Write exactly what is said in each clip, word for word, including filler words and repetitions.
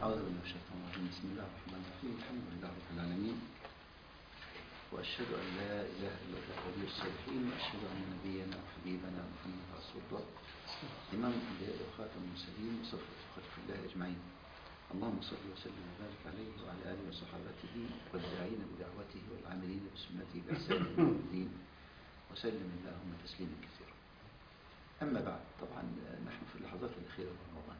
أعوذ بالله من الشيطان الرجيم. بسم الله الرحمن الرحيم. الحمد لله رب العالمين، وأشهد أن لا إله إلا الله ولي الصالحين، وأشهد أن نبينا وحبيبنا محمد رسول الله إمام الأنبياء وخاتم المرسلين وصفوة خلق الله أجمعين. اللهم صل وسلم وبارك عليه وعلى آله وصحابته والداعين بدعوته والعاملين بسنته بإحسان إلى يوم الدين، وسلم اللهم تسليما كثيرا. أما بعد، طبعا نحن في اللحظات الأخيرة من رمضان،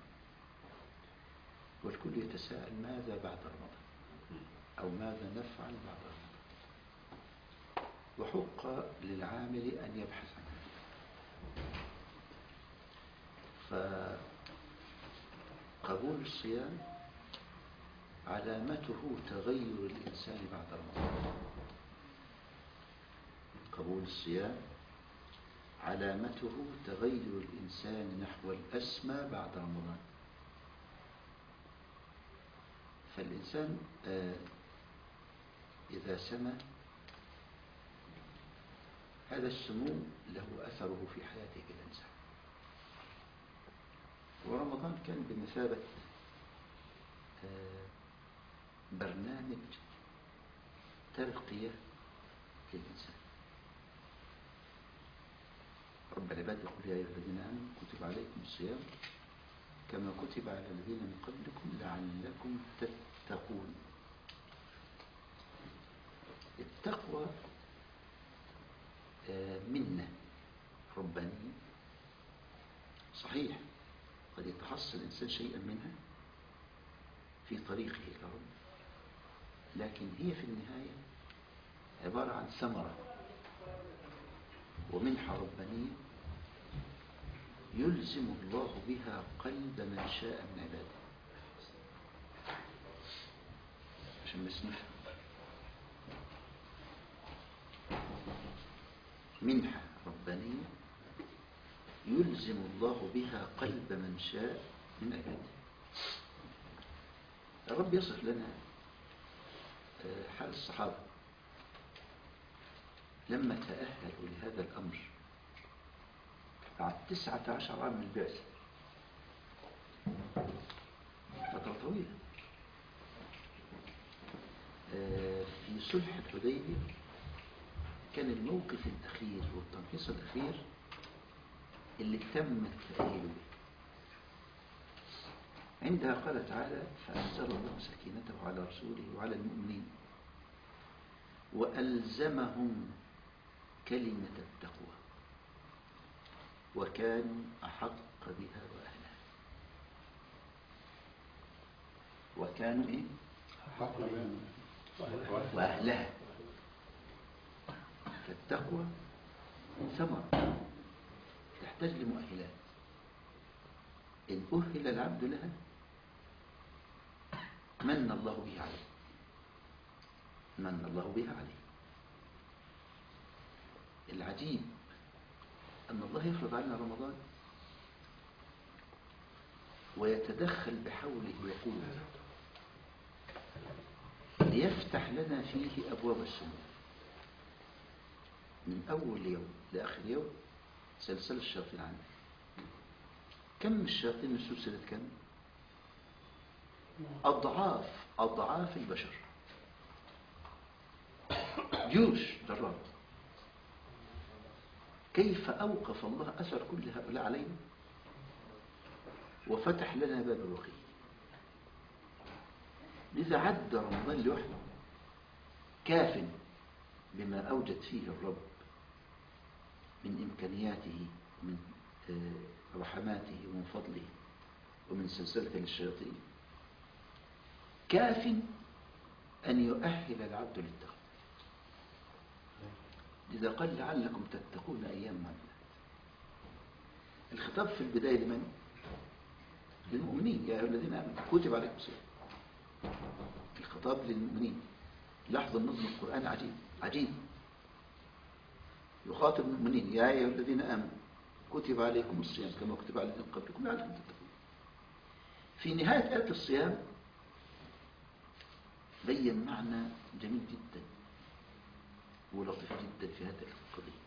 والكل يتساءل ماذا بعد رمضان، أو ماذا نفعل بعد رمضان. وحق للعامل أن يبحث عن هذا. فقبول الصيام علامته تغير الإنسان بعد رمضان. قبول الصيام علامته تغير الإنسان نحو الأسمى بعد رمضان. فالإنسان إذا سمى، هذا السمو له أثره في حياته الإنسان. ورمضان كان بمثابة برنامج ترقية للإنسان. رب العباد يقول يا أيها الذين آمنوا كتب عليكم الصيام كما كتب على الذين من قبلكم لعلكم تتقون. التقوى منة ربانية صحيح، قد يتحصل الإنسان شيئا منها في طريقه إلى رب، لكن هي في النهاية عبارة عن ثمرة ومنحة ربانية يلزم الله بها قلب من شاء من عباده. عشان بس نفهم، منحة ربانية يلزم الله بها قلب من شاء من عباده. الرب يصف لنا حال الصحابة لما تأهلوا لهذا الأمر بعد تسعة عشر عام من البعثة، فترة طويلة. في صلح الحديبية كان الموقف الأخير والتنفيذ الأخير اللي تم التأهيل به. عندها قال تعالى فأنزل الله سكينته على رسوله وعلى المؤمنين وألزمهم كلمة التقوى وكانوا أحق بها وأهلها. وكانوا إيه؟ أحق بها وأهلها. فالتقوى ثمرة تحتاج لمؤهلات. إن أهل العبد لها من الله به عليه، من الله بها عليه. العجيب أن الله يفرض علينا رمضان ويتدخل بحوله وقوته ليفتح لنا فيه أبواب السماء من أول يوم لآخر يوم. سلسلة الشياطين عنه كم الشياطين من سلسلة كم؟ أضعاف أضعاف البشر، جيوش جراد. كيف أوقف الله أثر كل هؤلاء علينا وفتح لنا باب الوقي. لذا عد رمضان لوحده كاف بما أوجد فيه الرب من إمكانياته ومن رحماته ومن فضله ومن سلسلة للشياطين، كاف أن يؤهل العبد للتقوى. لذا قال لعلكم تتقون أيام معدودة. الخطاب في البداية لمن؟ للمؤمنين. يا أيها الذين آمنوا كتب عليكم الصيام. الخطاب للمؤمنين. لاحظوا النظم القرآن عجيب عجيب. يخاطب المؤمنين يا أيها الذين آمنوا كتب عليكم الصيام كما كتب على الذين قبلكم لعلكم تتقون. في نهاية آية الصيام بين معنى جميل جدا ولطيف جدا في هذه القضية.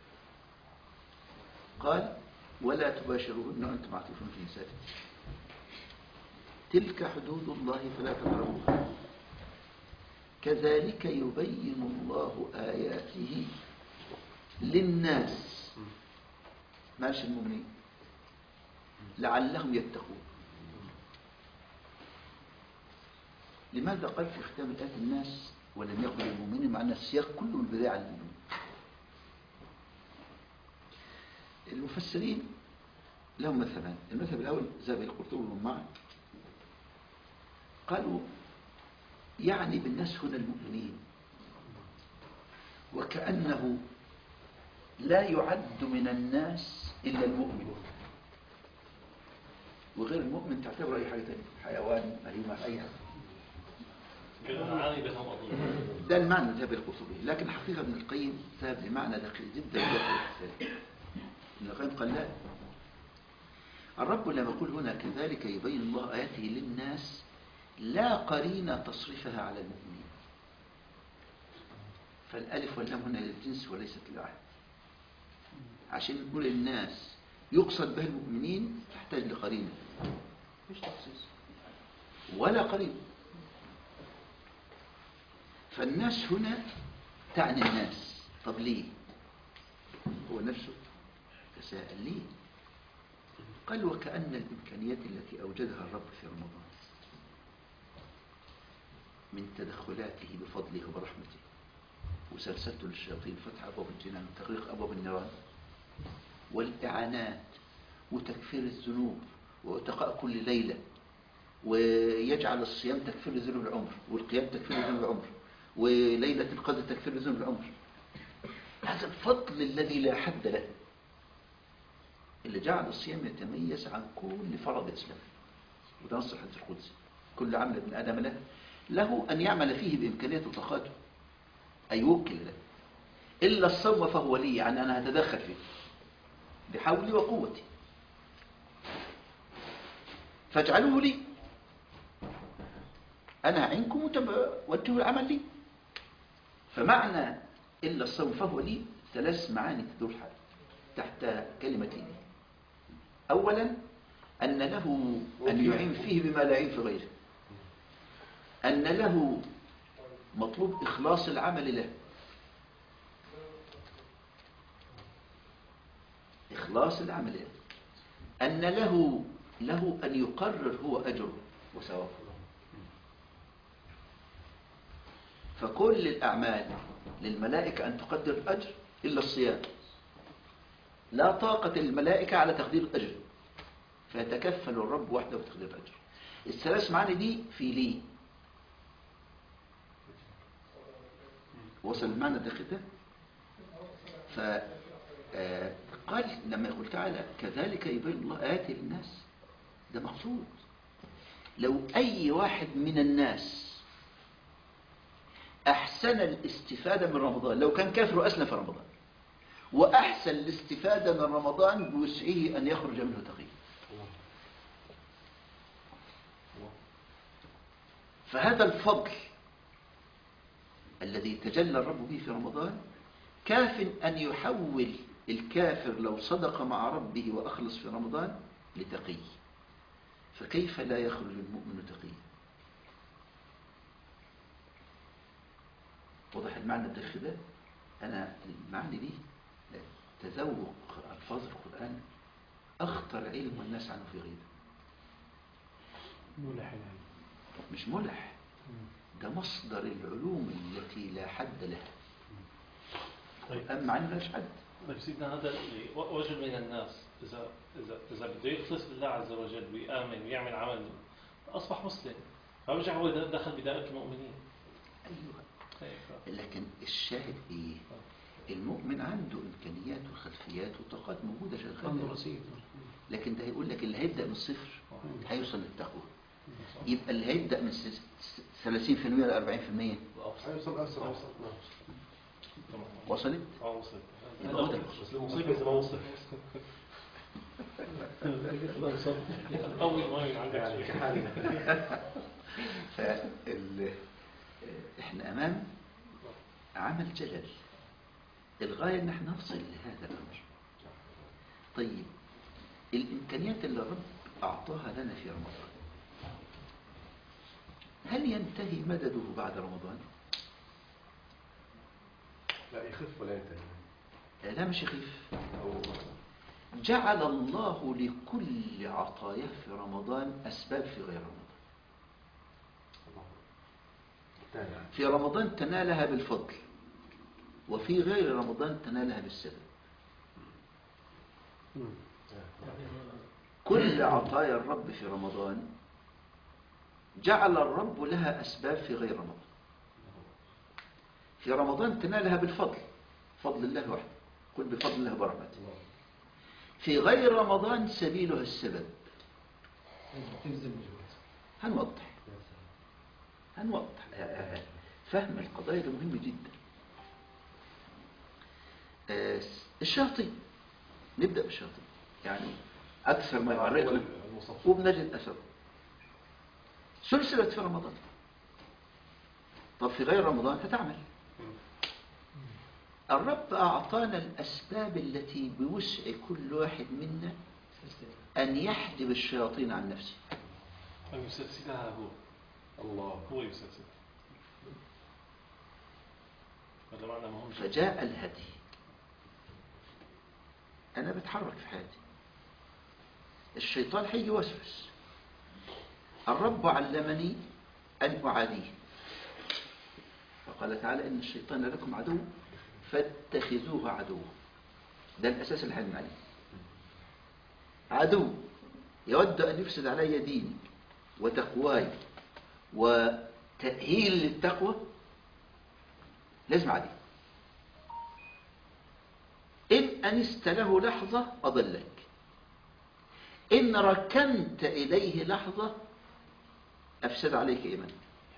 قال ولا تباشروهن وأنتم عاكفون في نسائكم. تلك حدود الله فلا تقربوها كذلك يبين الله آياته للناس ماشي المؤمنين لعلهم يتقون. لماذا قال في ختام الآية الناس ولم يقل المؤمنين مع أن السياق كله البداية على المؤمنين؟ المفسرين لهم مذهبان. المذهب الأول ذهب القرطبي والمعن قالوا يعني بالناس هنا المؤمنين، وكأنه لا يعد من الناس إلا المؤمن، وغير المؤمن تعتبر أي حاجة تانية، حيوان مهيمة أي حاجة. ده المعنى ذهب القرطبي، لكن حقيقة ابن القيم ذهب لمعنى دقيق جدا. ابن القيم قال لا، الرب لما يقول هنا كذلك يبين الله آياته للناس لا قرينة تصرفها على المؤمنين، فالألف واللام هنا للجنس وليست للعهد. عشان نقول الناس يقصد بها المؤمنين تحتاج لقرينة، مش تخصيص ولا قرينة. فالناس هنا تعني الناس. طب ليه؟ هو نفسه تساءل ليه؟ قال وكأن الإمكانيات التي أوجدها الرب في رمضان من تدخلاته بفضله وبرحمته وسلسلته للشياطين، فتح أبواب الجنان وتغريق أبواب النيران والإعانات وتكفير الذنوب واتقاء كل ليلة، ويجعل الصيام تكفير ذنوب العمر، والقيام تكفير ذنوب العمر، وليلة القدر تكفير ذنوب العمر. هذا الفضل الذي لا حد له اللي جعل الصيام يتميز عن كل فرض إسلام. وده نص الحديث القدسي: كل عمل ابن آدم له له أن يعمل فيه بإمكانية وطاقاته، أي يوكل له، إلا الصوم فهو لي، يعني أنا هتدخل فيه بحولي وقوتي فاجعلوه لي، أنا أعنكم وتوجهوا العمل لي. فمعنى إلا الصوم فهو لي ثلاث معاني تدور تحت كلمة لي. أولا أن له أن يعين فيه بما لا يعين في غيره، أن له مطلوب إخلاص العمل له، إخلاص العمل له، أن له له أن يقرر هو أجره وثوابه. فكل الأعمال للملائكة أن تقدر الأجر إلا الصيام، لا طاقة للملائكة على تقدير الأجر، فيتكفل الرب وحده بتقدير الأجر. الثلاث معاني دي في لي. وصل المعنى الدقيق ده؟ فقال لما يقول تعالى كذلك يبين الله آياته للناس، ده مقصود. لو أي واحد من الناس أحسن الاستفادة من رمضان، لو كان كافر وأسلم في رمضان وأحسن الاستفادة من رمضان بوسعه أن يخرج منه تقي، فهذا الفضل الذي تجلى الرب به في رمضان كاف أن يحول الكافر لو صدق مع ربه وأخلص في رمضان لتقي، فكيف لا يخرج المؤمن تقي؟ وضح المعنى الداخلي ده؟ أنا المعنى دي تذوق ألفاظ القرآن أخطر علم والناس عنه في غيبه. ملح مش ملح، ده مصدر العلوم التي لا حد لها. طيب. أما عنه لاش حد. طيب سيدنا، هذا وجد من الناس إذا إذا إذا بده يخلص بالله عز وجل ويآمن ويعمل عمل أصبح مسلم، فرجع هو دخل بدائرة المؤمنين. أيوه. طيب. لكن الشاهد إيه؟ المؤمن عنده إمكانيات وخلفيات وطاقات موجودة شغالة، لكن ده هيقول لك اللي هيبدأ من الصفر هيوصل للتقوى. يبقى اللي هيبدأ من ثلاثين بالمئة ل أربعين بالمئة هيوصل أسرع. وصلت؟ اه وصلت. يبقى هو ده المصيبة إذا ما وصل. أول ما عندك فال احنا أمام عمل جلل، الغاية ان احنا نصل لهذا الأمر. طيب الإمكانيات اللي الرب أعطاها لنا في رمضان هل ينتهي مدده بعد رمضان؟ لا يخف ولا ينتهي. لا مش يخف. أو جعل الله لكل عطاياه في رمضان أسباب في غير رمضان. في رمضان تنالها بالفضل، وفي غير رمضان تنالها بالسبب. كل عطايا الرب في رمضان جعل الرب لها أسباب في غير رمضان. في رمضان تنالها بالفضل، فضل الله وحده، قل بفضل الله برحمته. في غير رمضان سبيلها السبب. هنوضح هنوضح فهم القضايا ده مهم جدا. الشياطين، نبدأ بالشياطين، يعني أكثر ما يعرضنا وبنجد أثره. سلسلة في رمضان، طب في غير رمضان فتعمل. الرب أعطانا الأسباب التي بوسع كل واحد منا أن يحجب الشياطين عن نفسه. أن يسلسلها هو. الله هو يسلسلها. هذا معنى مهم. فجاء الهدي. أنا بتحرك في حياتي، الشيطان هيجي يوسوس. الرب علمني أن أعاديه، فقال تعالى إن الشيطان لكم عدو فاتخذوه عدوا. ده الأساس اللي هنعلم عليه. عدو يود أن يفسد علي ديني وتقواي وتأهيل للتقوى، لازم عدي. إن أنست له لحظة أضلك، إن ركنت إليه لحظة أفسد عليك إيمانك.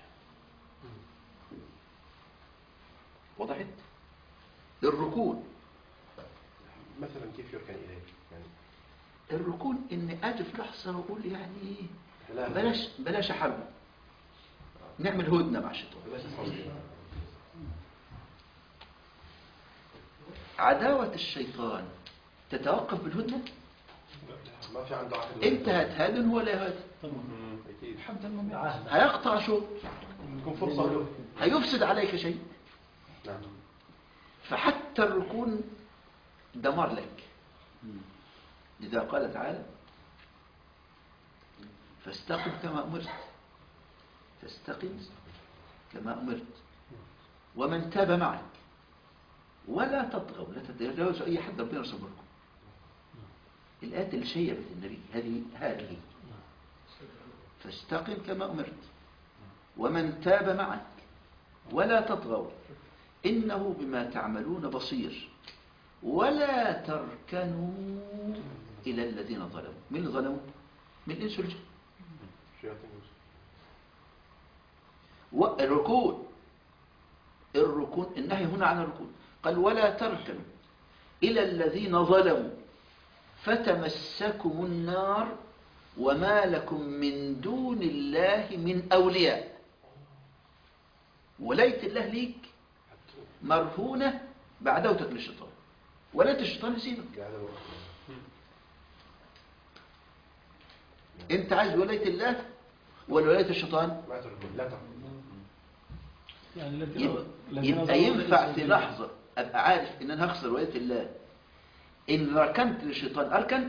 وضحت؟ الركون مثلا كيف يركن إليه؟ يعني الركون إن أجي في لحظة وأقول يعني لا بلاش بلاش حرب، نعمل هدنة مع الشيطان. بلاش تصلي. عداوة الشيطان تتوقف بالهدنة؟ ما في عنده عقد. أنت هتهادن هو لا يهادن. أكيد. الحمد لله. هيقطع شوط، تكون فرصة له. هيفسد عليك شيء. نعم. فحتى الركون دمار لك. لذا قال تعالى فاستقم كما أمرت، فاستقم كما أمرت ومن تاب معك ولا تطغوا، لا تتجاوزوا أي حد ربنا يرسم لكم. الآيات اللي شيبت النبي هذه هذه فاستقم كما أمرت ومن تاب معك ولا تطغوا إنه بما تعملون بصير ولا تركنوا إلى الذين ظلموا. من ظلموا؟ من الإنس والجن. والركون، الركون النهي هنا عن الركون، قال ولا تركنوا إلى الذين ظلموا فتمسكم النار وما لكم من دون الله من أولياء. ولاية الله ليك مرهونة بعدوتك للشيطان، ولاية الشيطان يسيبك. انت عايز ولاية الله ولا ولاية الشيطان؟ لا ترك. يبقى ينفع في لحظة أبقى عارف إن أنا هخسر ولاية الله إن ركنت للشيطان أركن؟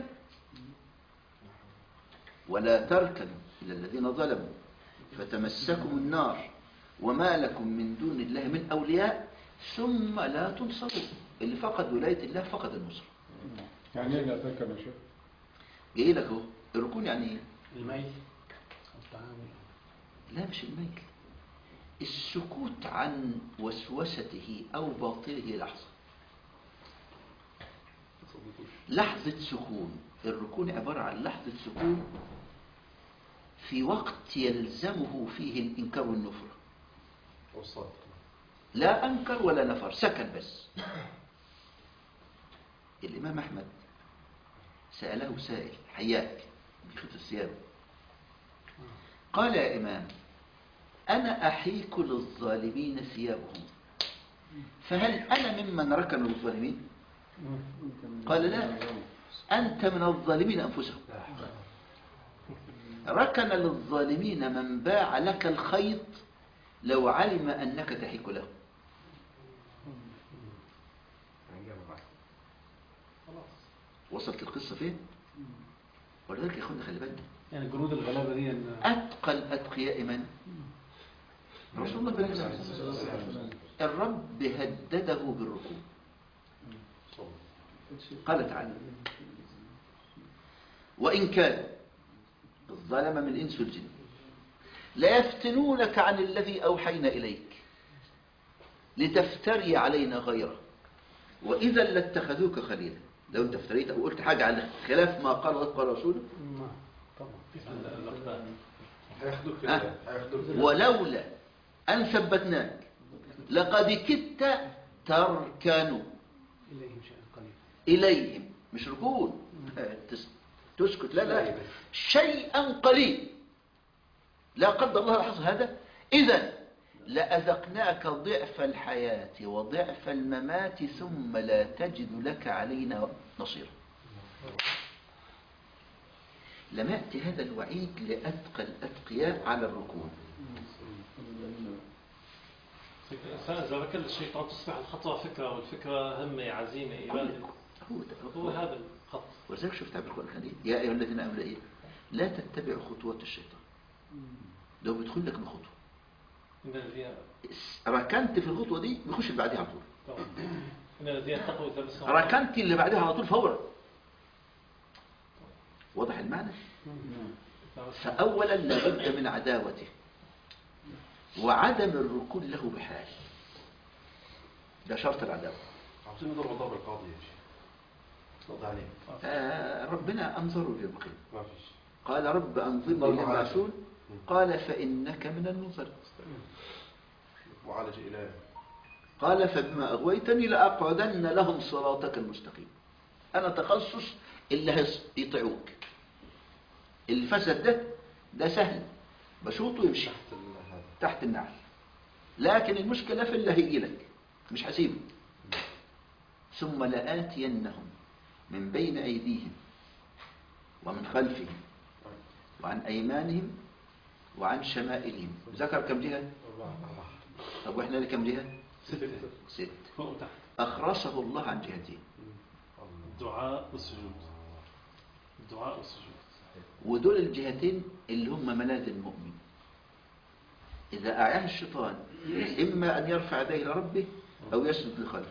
ولا تركنوا إلى الذين ظلموا فتمسكم النار وما لكم من دون الله من أولياء ثم لا تنصرون. اللي فقد ولاية الله فقد النصر. يعني ايه لا تركن يا شيخ؟ جاي لك اهو. الركون يعني ايه؟ الميل. لا مش الميل، السكوت عن وسوسته أو باطله لحظة. لحظة سكون. الركون عبارة عن لحظة سكون في وقت يلزمه فيه الإنكار والنفر. لا أنكر ولا نفر، سكن بس. الإمام أحمد سأله سائل حياك بخط الثياب، قال يا إمام أنا أحيك للظالمين ثيابهم فهل أنا ممن ركنوا للظالمين؟ قال لا، أنت من الظالمين أنفسهم. ركن للظالمين من باع لك الخيط لو علم أنك تحك له. وصلت القصة فين؟ ولذلك يا أخوانا خلي بالنا، يعني جنود الغلابة دي إن أتقى الأتقياء من؟ رسول الله صلى الله عليه وسلم. الرب هدده بالركوب، قال تعالى: وإن كان الظلم من الإنس والجن لا يفتنونك عن الذي أوحينا إليك لتفتري علينا غيره وإذا لاتخذوك خليلا. لو أنت افتريت أو قلت حاجة على خلاف ما قال الله قال رسوله طبعا هياخدوك أه. هياخدوك ولولا أن ثبتناك لقد كدت تركنوا إليهم شيئا قليلا. إليهم، مش ركون تس- تسكت، لا لا، شيئا قليل. لا قدر الله حصل هذا، إذا لأذقناك ضعف الحياة وضعف الممات ثم لا تجد لك علينا نصيرا. لم يأتي هذا الوعيد لأتقى الأتقياء على الركون. الإنسان إذا ركل الشيطان تصبح الخطوة فكرة، والفكرة همة عزيمة إبادة. هو هو هذا الخط. ولذلك شفت عبد القرآن الكريم: يا أيها الذين آمنوا إيه؟ لا تتبعوا خطوات الشيطان، لو بيدخل لك من خطوة إن الذين ركنت في الخطوة دي بيخش اللي بعدها على طول. طبعا. إن الذين اتقوا إذا مسهم ركنت اللي بعدها على طول فورا. واضح المعنى؟ فأولا لابد من عداوته وعدم الركون له بحال، ده شرط العداوة. عاوزين نضرب ضرب القاضي يا شيخ، نقضي عليه. آه ربنا أنظروا للقيم، ما فيش. قال: رب أنظرني ضرب إلى معالجة. رسول، قال: فإنك من المنظرين. معالج إلهي. قال: فبما أغويتني لأقعدن لهم صراطك المستقيم. أنا تخصص اللي هيطيعوك. اللي فسد ده ده سهل، بشوطه يمشي تحت ال- هذا. تحت النعل، لكن المشكلة في اللي هيجي لك، مش هسيبه. ثم لآتينهم من بين أيديهم ومن خلفهم وعن أيمانهم وعن شمائلهم. ذكر كم جهة؟ أربعة. طب وإحنا لكم جهة؟ ستة ست. فوق وتحت. أخرسه الله عن جهتين، الدعاء والسجود. الدعاء والسجود. ودول الجهتين اللي هم ملاذ المؤمن. إذا أعياه الشيطان إما أن يرفع يديه إلى ربه أو يسجد لخلقه.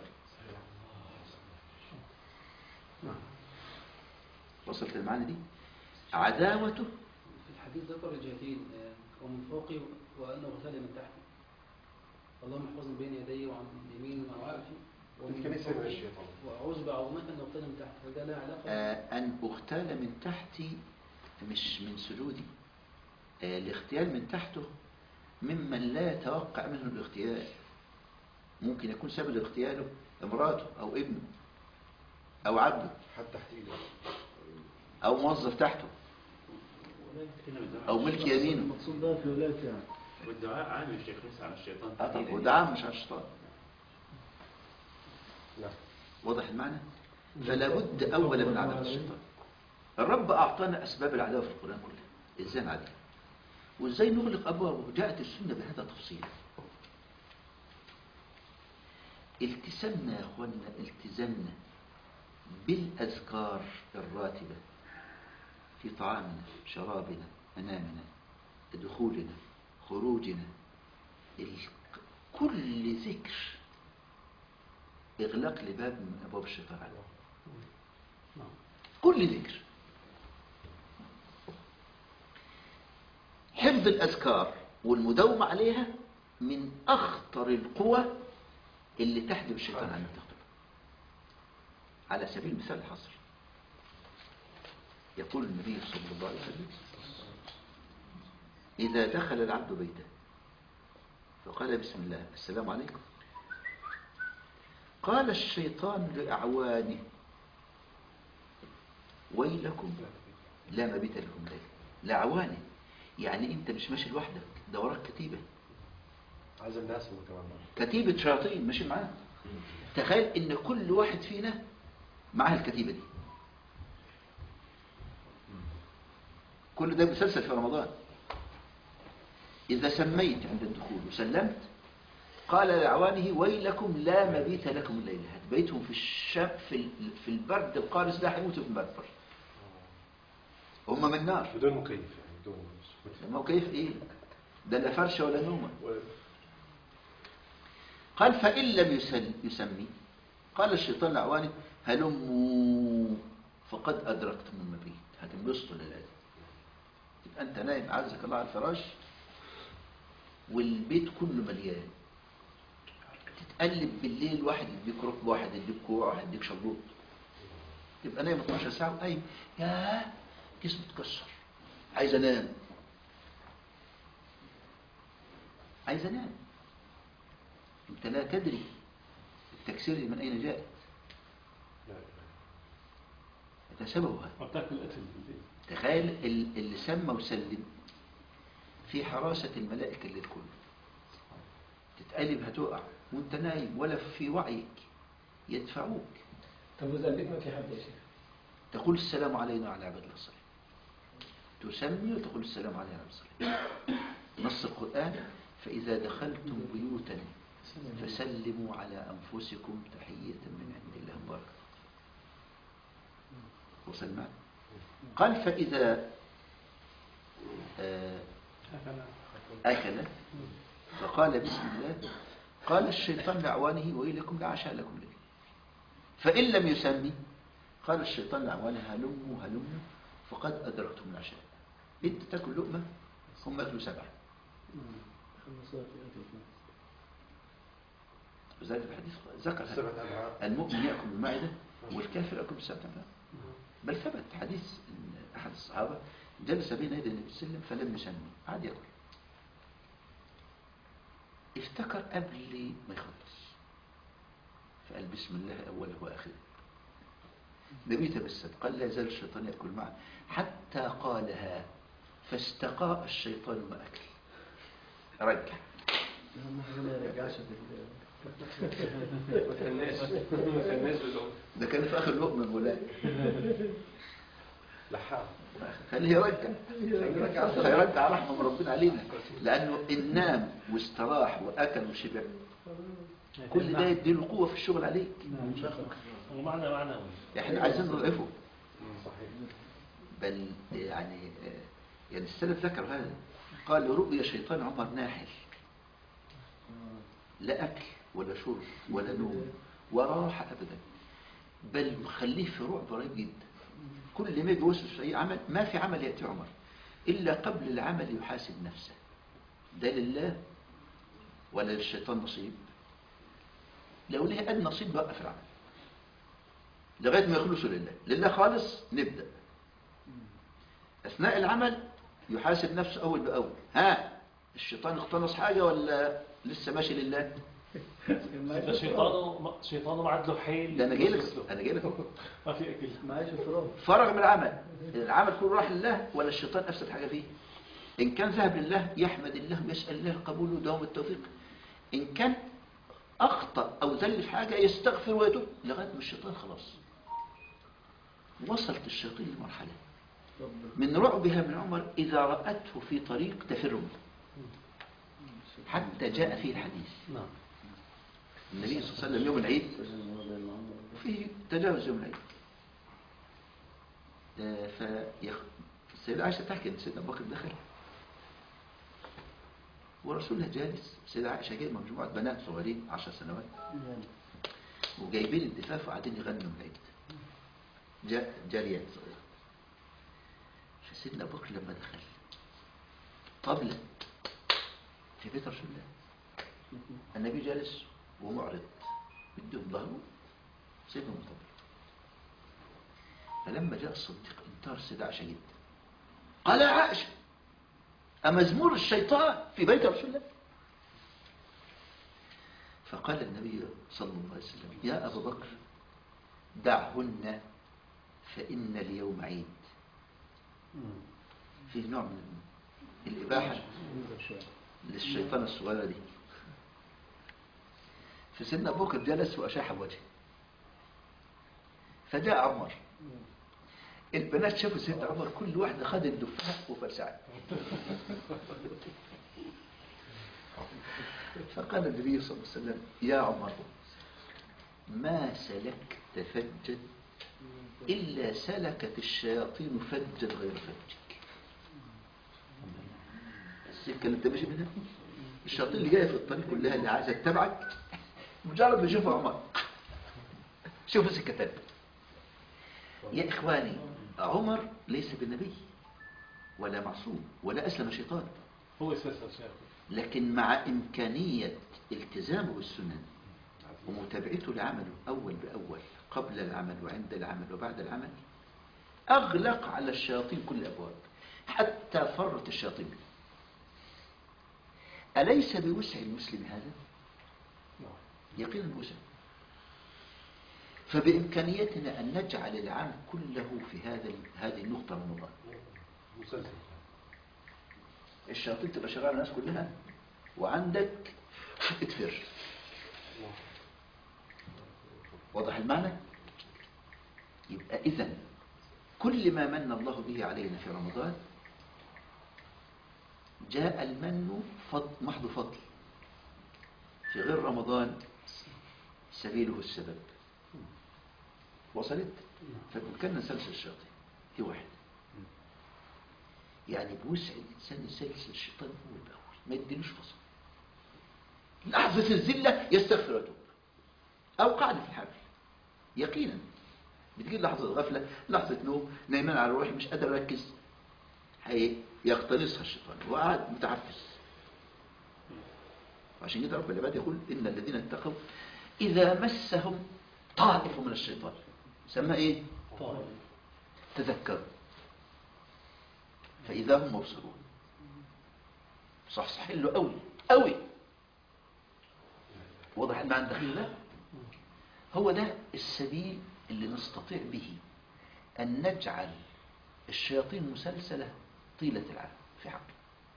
وصلت المعنى دي؟ عداوته في الحديث ذكر الجهتين، آه، ومن فوقي وأنا أغتال من تحتي. اللهم احفظني بين يدي وعن يميني وعن خلفي ومن كنيسة من فوقي، الشيطان. وأعوذ بعظمتك أن أغتال من تحتي. هل ده له علاقة؟ آه أن أغتال من تحتي مش من سجودي. آه الاغتيال من تحته ممن لا يتوقع منه الاغتيال. ممكن يكون سبب اغتياله امراته أو ابنه أو عبده حتى تحت إيده. أو موظف تحته أو ملك يمينه. المقصود ده في ولاية يعني. والدعاء عامل الشيخ موسى على الشيطان آه طب تحديداً. وده عام مش على الشيطان. نعم. واضح المعنى؟ فلا بد أولا من عداوة الشيطان. الرب أعطانا أسباب العداوة في القرآن كله، إزاي نعدي وإزاي نغلق أبوابه. جاءت السنة بهذا التفصيل. التزمنا يا أخوانا، التزمنا بالأذكار الراتبة في طعامنا، شرابنا، منامنا، دخولنا، خروجنا. ال- كل ذكر إغلاق لباب من أبواب الشيطان عليه. كل ذكر. حفظ الأذكار والمداومة عليها من أخطر القوى اللي تحجب الشيطان عن التقوى. على سبيل المثال الحصر، يقول النبي صلى الله عليه وسلم: إذا دخل العبد بيته فقال بسم الله السلام عليكم، قال الشيطان لأعوانه: ويلكم لا مبيت لكم ليل. لأعوانه يعني أنت مش ماشي لوحدك، ده وراك كتيبة، عايز الناس هو كمان. كتيبة شياطين ماشي معاه. تخيل إن كل واحد فينا معاه الكتيبة دي. كل ده مسلسل في رمضان. إذا سميت عند الدخول وسلمت قال لأعوانه ويلكم لا مبيت لكم الليلة، هتبيتهم في الشام في ال- في البرد القارس ده هيموتوا في المدبر، هم من نار. بدون مكيف يعني بدون مكيف. ما هو كيف إيه ده لا فرش ولا نومة. و- قال فإن لم يسل يسمي قال الشيطان لأعوانه هلموا فقد أدركتم المبيت، هتنبسطوا الليلة دي. يبقى أنت نايم أعزك الله على الفراش والبيت كله مليان، تتقلب بالليل، واحد يديك ركبة، واحد يديك كوع، واحد يديك شلوط، تبقى نايم اتناشر ساعة وقايم ياه جسمي اتكسر، عايز انام عايز انام. انت لا تدري التكسير من اين جاء، لا انت سببها. وبتاكل قتل بالليل. تخيل ال- اللي سمى وسلم في حراسة الملائكة الليل كله، تتقلب هتقع وانت نايم ولا في وعيك، يدفعوك. طب وإذا البيت ما في حد يا شيخ؟ تقول السلام علينا وعلى عباد الله الصالحين، تسمي وتقول السلام علينا وعلى الصالحين. نص القرآن فإذا دخلتم بيوتا فسلموا على أنفسكم تحية من عند الله مبارك. وصل معنا. قال فإذا آه أكل فقال بسم الله قال الشيطان لأعوانه ويلكم لا عشاء لكم ليل. فإن لم يسمي قال الشيطان لأعوانه هلموا هلموا فقد أدركتم العشاء. انت تاكل لقمة هم أكلوا سبعة. وذلك الحديث ذكر هذا. سبعة أمعاء. المؤمن يأكل بالمعدة والكافر يأكل بالسبعة أمعاء. بل ثبت حديث إن أحد الصحابة جلس بين يدي النبي صلى الله عليه وسلم فلم يسمي، عاد يأكل. افتكر قبل ما يخلص فقال بسم الله أوله وآخره. النبي تبسم قال لا يزال الشيطان يأكل معه حتى قالها فاستقاء الشيطان ما أكل. رجع ده كان في آخر لقمة مولاي لحام. خليه يرجع هيرجع رحمة من ربنا علينا، لأنه إن نام واستراح وأكل وشبع كل ده يديله قوة في الشغل عليك. ومعنى معنى احنا عايزين نضعفه. صحيح. بل يعني يعني السلف ذكر هذا، قال رؤيا شيطان عمر ناحل، لا أكل ولا شرب ولا نوم ولا راحة أبدا، بل مخليه في رعب رهيب جدا. كل ما يجي يوسوس في أي عمل، ما في عمل يأتي عمر إلا قبل العمل يحاسب نفسه، ده لله ولا للشيطان نصيب؟ لو ليه أدنى نصيب بوقف العمل لغاية ما يخلصوا لله، لله خالص نبدأ. أثناء العمل يحاسب نفسه أول بأول، ها الشيطان اقتنص حاجة ولا لسه ماشي لله؟ ده شيطانه شيطانه معد له حيل. ده أنا جاي لك أنا جاي لك ما في أكل. معاش الفراغ. فرغ من العمل، العمل كله راح لله ولا الشيطان أفسد حاجة فيه؟ إن كان ذهب لله يحمد الله ويسأل الله القبول ودوام التوفيق، إن كان أخطأ أو زل في حاجة يستغفر ويتوب لغاية ما الشيطان خلاص وصلت الشيطان لمرحلة من رعبها من عمر إذا رأته في طريق تفر منه، حتى جاء فيه الحديث نعم. النبي صلى الله عليه وسلم يوم العيد فيه تجاوز يوم العيد، فيخ... السيدة عائشة تحكي أن سيدنا أبو بكر دخل ورسولها جالس، السيدة عائشة جاية مجموعة بنات صغيرين عشر سنوات وجايبين الدفاف وقاعدين يغنوا العيد، جاء جاريات صغيرة. فسيدنا أبو بكر لما دخل طبلة في بيت رسول الله، النبي جالس ومعرض بدهم ظهره سيدنا مطبل. فلما جاء الصديق انتهر السيدة عائشة جدا، قال يا عائشة أمزمور الشيطان في بيت رسول الله؟ فقال النبي صلى الله عليه وسلم يا أبا بكر دعهن فإن اليوم عيد. في نوع من الإباحة للشيطان الصغيرة دي. فسيدنا أبو بكر جلس وأشاح بوجهه، فجاء عمر البنات شافوا سيدنا عمر كل واحدة خدت دفها وفرسعت. فقال النبي صلى الله عليه وسلم يا عمر ما سلكت فجا إلا سلكت الشياطين فجا غير فجك. السكة اللي انت ماشي منها الشياطين اللي جاية في الطريق كلها اللي عايزة تتبعك مجرد ما يشوفها عمر شوفوا سكة تانية. يا إخواني عمر ليس بالنبي ولا معصوم ولا أسلم شيطان، هو أساسا شيخ، لكن مع إمكانية التزامه بالسنن ومتابعته لعمله أول بأول قبل العمل وعند العمل وبعد العمل أغلق على الشياطين كل الأبواب حتى فرت الشياطين منه. أليس بوسع المسلم هذا؟ يقينا وسع. فبإمكانيتنا أن نجعل العام كله في هذا هذه النقطة من الله. الشياطين تبقى شغالة الناس كلها وعندك اتفر. واضح المعنى؟ يبقى إذن كل ما من الله به علينا في رمضان جاء المن فضل محض فضل، في غير رمضان سبيله السبب. وصلت؟ فكنا نسلسل الشياطين هي واحد، يعني بوسع الإنسان يسلسل الشيطان أول بأول ما يدينوش فصل. لحظة الذلة يستغفر ويتوب أو قاعد في الحبل يقينا. بتجي لحظة غفلة، لحظة نوم، نايمان على روحي مش قادر أركز، هي يقتنصها الشيطان وقعد متعفس. عشان كده رب العباد يقول إن الذين اتقوا إذا مسهم طائف من الشيطان سمى إيه؟ طائف تذكروا فإذا هم مبصرون. صح صح له قوي قوي. واضح المعنى الدقيق ده؟ هو ده السبيل اللي نستطيع به أن نجعل الشياطين مسلسلة طيلة العام في حقه.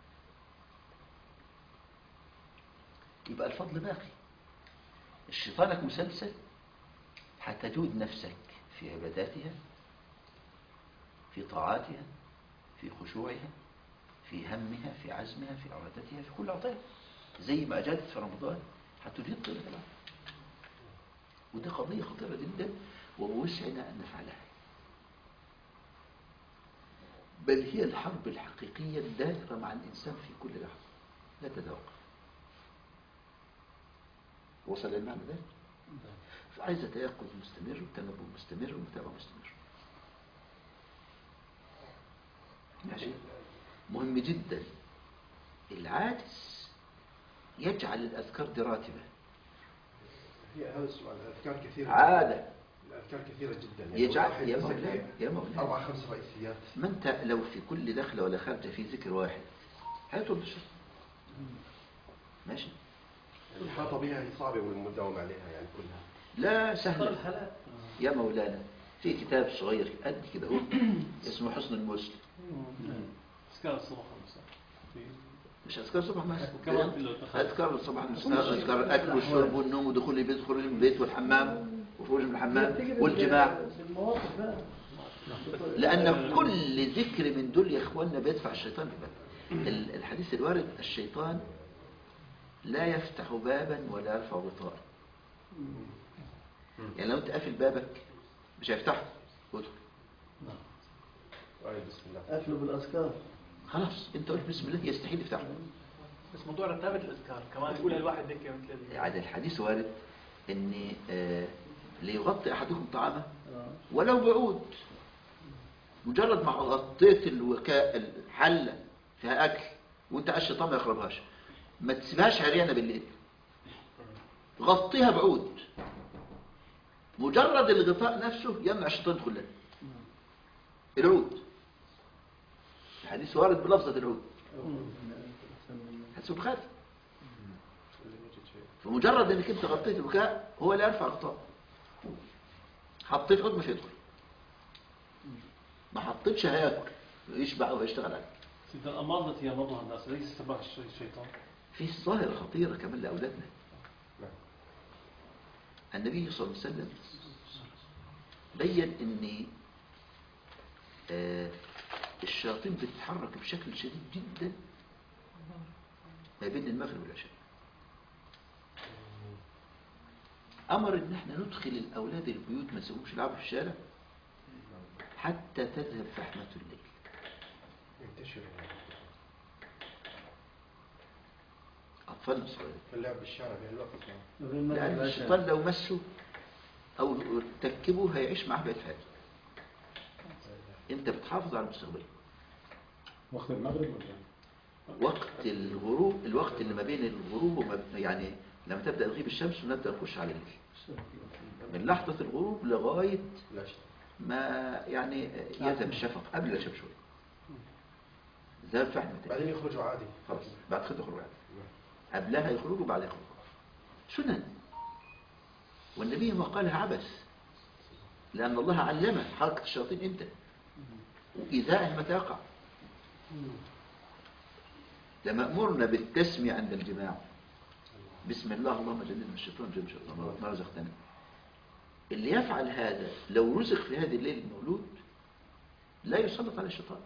يبقى الفضل باقي. الشيطانك مسلسل هتجود نفسك في عباداتها، في طاعاتها، في خشوعها، في همها، في عزمها، في عبادتها، في كل عطاء. زي ما أجادت في رمضان هتجيد طيلة العام. ودي قضية خطيرة جدا وبوسعنا أن نفعلها، بل هي الحرب الحقيقية الدائرة مع الإنسان في كل لحظة لا تتوقف. وصل المعنى ده؟ فعايزة تيقظ مستمر وتنبه مستمر ومتابعة مستمر. ماشي؟ مهم جدا. العاجز يجعل الأذكار دي راتبة. هي هذا السؤال. الأذكار كثيرة عادة. الأذكار كثيرة جدا. يجعل يا مولانا يا مولانا أربع خمس رئيسيات. ما أنت لو في كل دخلة ولا خارجة في ذكر واحد هيطول الشر. ماشي. الإحاطة بها هي صعبة والمداومة عليها يعني كلها. لا سهلة يا مولانا. في كتاب صغير قد كده هو اسمه حصن المسلم. أذكار الصبح والمساء. مش أذكار الصبح بس، وكمان كله أذكار الصبح والمساء، أذكار الأكل والشرب والنوم ودخول البيت وخروج من البيت والحمام وخروج من الحمام والجماع. لأن كل ذكر من دول يا إخواننا بيدفع الشيطان بباب. الحديث الوارد الشيطان لا يفتح بابا ولا يرفع غطاء. يعني لو أنت قافل بابك مش هيفتحه ادخل. بسم الله. قفله بالأذكار. خلاص أنت قلت بسم الله يستحيل يفتحه. بس موضوع رتابة الأذكار كمان يقول الواحد هيك مثل يعني الحديث وارد ان آه ليغطي احدكم طعامه ولو بعود. مجرد ما غطيت الوكاء الحله فيها اكل وانت على الشيطان ما يقربهاش، ما تسيبهاش عريانه بالليل، غطيها بعود. مجرد الغطاء نفسه يمنع الشيطان يدخل لها. العود الحديث وارد بلفظه العود. حديث البخاري. فمجرد انك انت غطيت البكاء هو اللي يرفع غطاء. حطيت عود مش هيدخل، ما حطيتش هياكل يشبع ويشتغل عليك. سيد الأمراض التي يمرضها الناس ليس سبب الشيطان. في ظاهرة خطيرة كمان لأولادنا. النبي صلى الله عليه وسلم بين ان آه الشياطين بتتحرك بشكل شديد جدا ما بين المغرب والعشاء. أمر إن احنا ندخل الأولاد البيوت ما نسيبهمش يلعبوا في الشارع حتى تذهب فحمة الليل. ينتشر أطفالنا الصغيرين اللعب بالشارع بهالوقت. لأن الشيطان لو مسه أو تركبه هيعيش معاه بقية حياته. أنت بتحافظ على مستقبله. وقت المغرب ولا وقت الغروب، الوقت اللي ما بين الغروب وما يعني لما تبدأ تغيب الشمس ونبدأ نخش على الليل، من لحظة الغروب لغاية ما يعني يذهب الشفق قبل الشمس شوية. ذهب فحمة بعدين يخرجوا عادي خلاص بعد خد يخرجوا عادي، قبلها يخرجوا وبعد يخرجوا سنن. والنبي ما قالها عبث، لأن الله علمه حركة الشياطين امتى وإيذائه متى يقع. لما أمرنا بالتسمية عند الجماع بسم الله اللهم جنبنا الشيطان جل شيطان ما رزقتنا. اللي يفعل هذا لو رزق في هذه الليل المولود لا يسلط على الشيطان.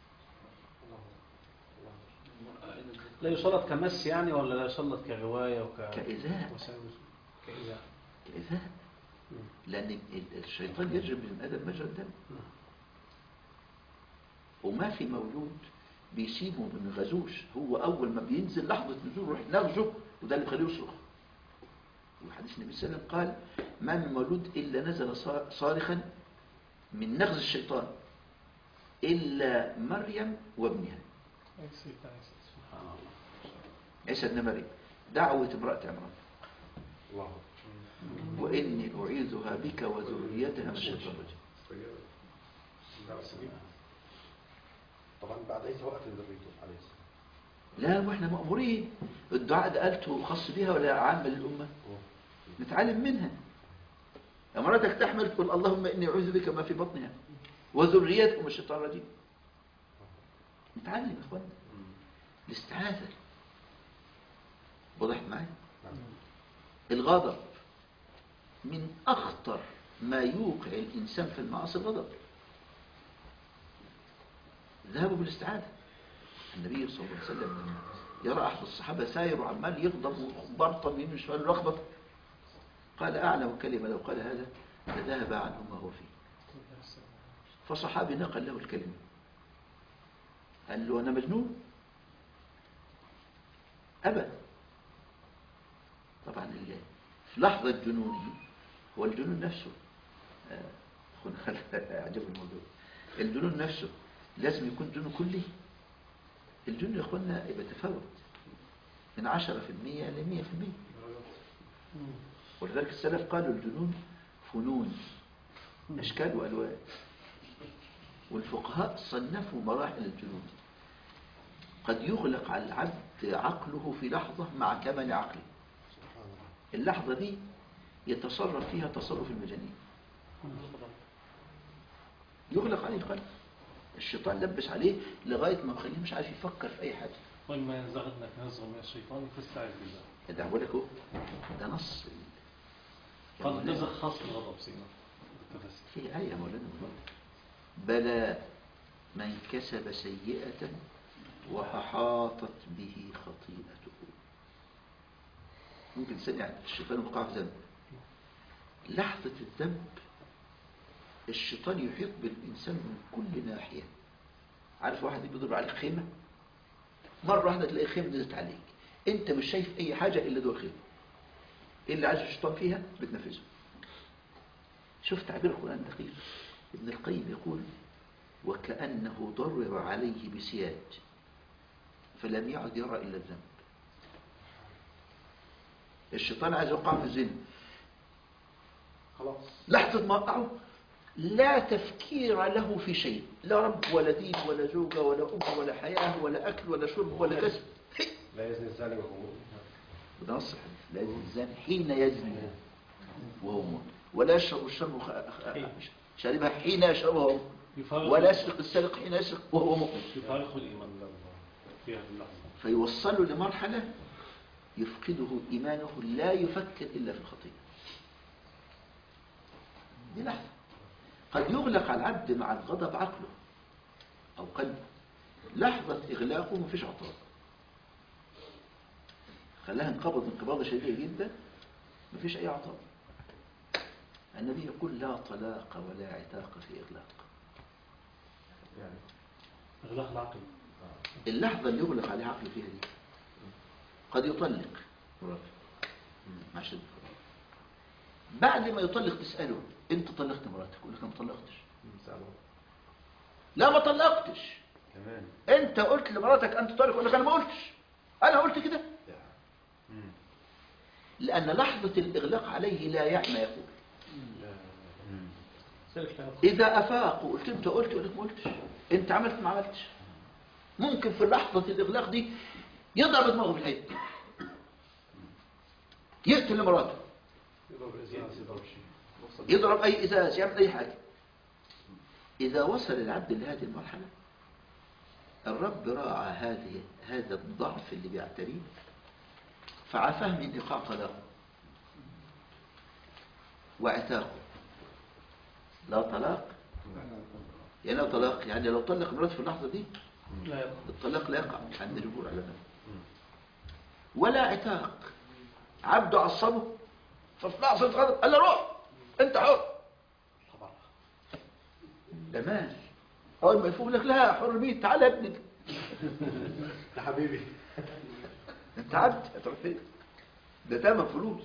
لا يسلط كمس يعني ولا لا يسلط كرواية وك كإذاء كإذاء كإذاء لأن الشيطان يجري من آدم مجرى الدم، وما في مولود بيسيبه ما بينغزوش. هو أول ما بينزل لحظة نزول روح نغزه، وده اللي بيخليه يصرخ. وحديث النبي صلى الله عليه وسلم قال ما من مولود إلا نزل صارخا من نغز الشيطان إلا مريم وابنها. عيسى ابن مريم دعوة امرأة عمران الله وإني أعيذها بك وذريتها من الشيطان الرجيم. طبعا بعد عيسى وقت ذريته عليه السلام. لا واحنا مأمورين. الدعاء ده قالته خاص بها ولا عام للأمة؟ نتعلم منها. امرأتك تحمل تقول اللهم إني أعوذ بك ما في بطنها وذريتها من الشيطان الرجيم. نتعلم يا اخوانا الاستعاذة. وضحت معي؟ الغضب من أخطر ما يوقع الإنسان في المعاصي الغضب. ذهبوا بالاستعاذة. النبي صلى الله عليه وسلم لما يرى أحد الصحابة ساير وعمال يغضب وبرطا من يمين شمال لخبط قال أعلم كلمة لو قال هذا لذهب عنه ما هو فيه. فصحابي نقل له الكلمة قال له أنا مجنون؟ أبدا. طبعا الله في لحظة جنونه هو الجنون نفسه أخونا أعجب الموضوع. الجنون نفسه لازم يكون جنون كلي. الجنون يا أخوانا يتفاوت من عشرة في المية لمية في المية. ولذلك السلف قالوا الجنون فنون أشكال وألوان. والفقهاء صنفوا مراحل الجنون. قد يغلق على العبد عقله في لحظة مع كمال عقله. اللحظة دي يتصرف فيها تصرف المجانين. يغلق عليه القلب. الشيطان لبس عليه لغاية ما مخليه مش عارف يفكر في أي حاجة. ولما ينزغنك نزغ من الشيطان فاستعذ بالله. ده أقول لك هو ده نص. قد نزغ خاص بالغضب سينا. في آية مولانا بلى من كسب سيئة وأحاطت به خطيئته. ممكن تسمع الشيطان وقع في ذنب. لحظة الذنب الشيطان يحيط بالإنسان من كل ناحية. عارف واحد بيضرب عليك خيمة مرة واحدة تلاقي خيمة نزلت عليك انت مش شايف اي حاجة الا دول خيمة. ايه اللي عايز الشيطان فيها بتنفذه. شوف تعبير القرآن دقيق. ابن القيم يقول وكأنه ضرر عليه بسياج فلم يعد يرى إلا الذنب. الشيطان عايز يوقعه في الزنا خلاص لحظة ما وقعه لا تفكير له في شيء. لا رب ولا دين ولا زوجة ولا أم ولا حياة ولا أكل ولا شرب ولا كسب. لا يزني الزاني وهو مؤمن. وده نص الحديث لا يزني الزاني حين يزني وهو مؤمن ولا يشرب الشرب شاربها حين يشربها ولا يسرق السارق حين يسرق وهو مؤمن. يفارق الإيمان في هذه اللحظة فيوصله لمرحلة يفقده إيمانه لا يفكر إلا في الخطيئة. دي لحظة قد يغلق على العبد مع الغضب عقله أو قد لحظة إغلاقه مفيش عطاء، خلاها انقبض انقباضة شديدة جدا، مفيش أي عطاء. النبي يقول لا طلاق ولا عتاق في إغلاق. يعني إغلاق العقل. اللحظة اللي يغلق عليها عقل فيها دي قد يطلق مع شدة، بعد ما يطلق تسأله انت طلقت مراتك؟ يقول لك انا ما طلقتش. لا ما طلقتش كمان انت قلت لمراتك انت طالق، يقول لك انا ما قلتش، انا قلت كده. لان لحظة الاغلاق عليه لا يعي ما يقول. اذا افاق وقلت انت قلت، يقول لك ما قلتش، انت عملت ما عملتش. ممكن في لحظة الاغلاق دي يضرب دماغه في الحيط، يقتل مراته، يضرب اي ازاز، يعمل اي حاجة. اذا وصل العبد لهذه المرحلة الرب راعى هذه هذا الضعف اللي بيعتريه فعافاه من ايقاع طلاقه وعتاقه. لا طلاق يعني لا طلاق يعني لو طلق مراته في اللحظة دي الطلاق لا يقع عند جمهور العلماء. ولا عتاق، عبده عصبه ففي لحظة غضب قال له روح انت حر، امان. اول ما يفوق لك لا حر مين، تعالى يا ابني يا حبيبي انت عبد هتروح فين؟ ده تمن فلوس.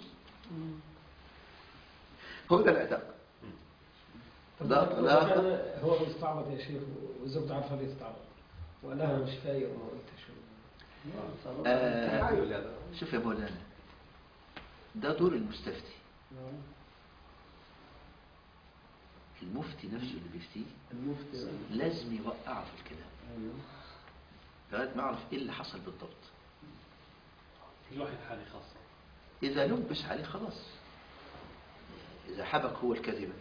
هو ده العتاق. لا طلاق. هو بيستعبط يا شيخ والزوجة عارفة بيستعبط وقال لها انا مش فايق وما قلتش. آه شوف يا مولانا، ده دور المستفتي. المفتي نفسه اللي بيفتيه المفتي لازم يوقعه في الكلام لغايه ما يعرف ايه اللي حصل بالضبط. كل واحد حالة خاصة. اذا لبس عليه خلاص، اذا حبك هو الكذبه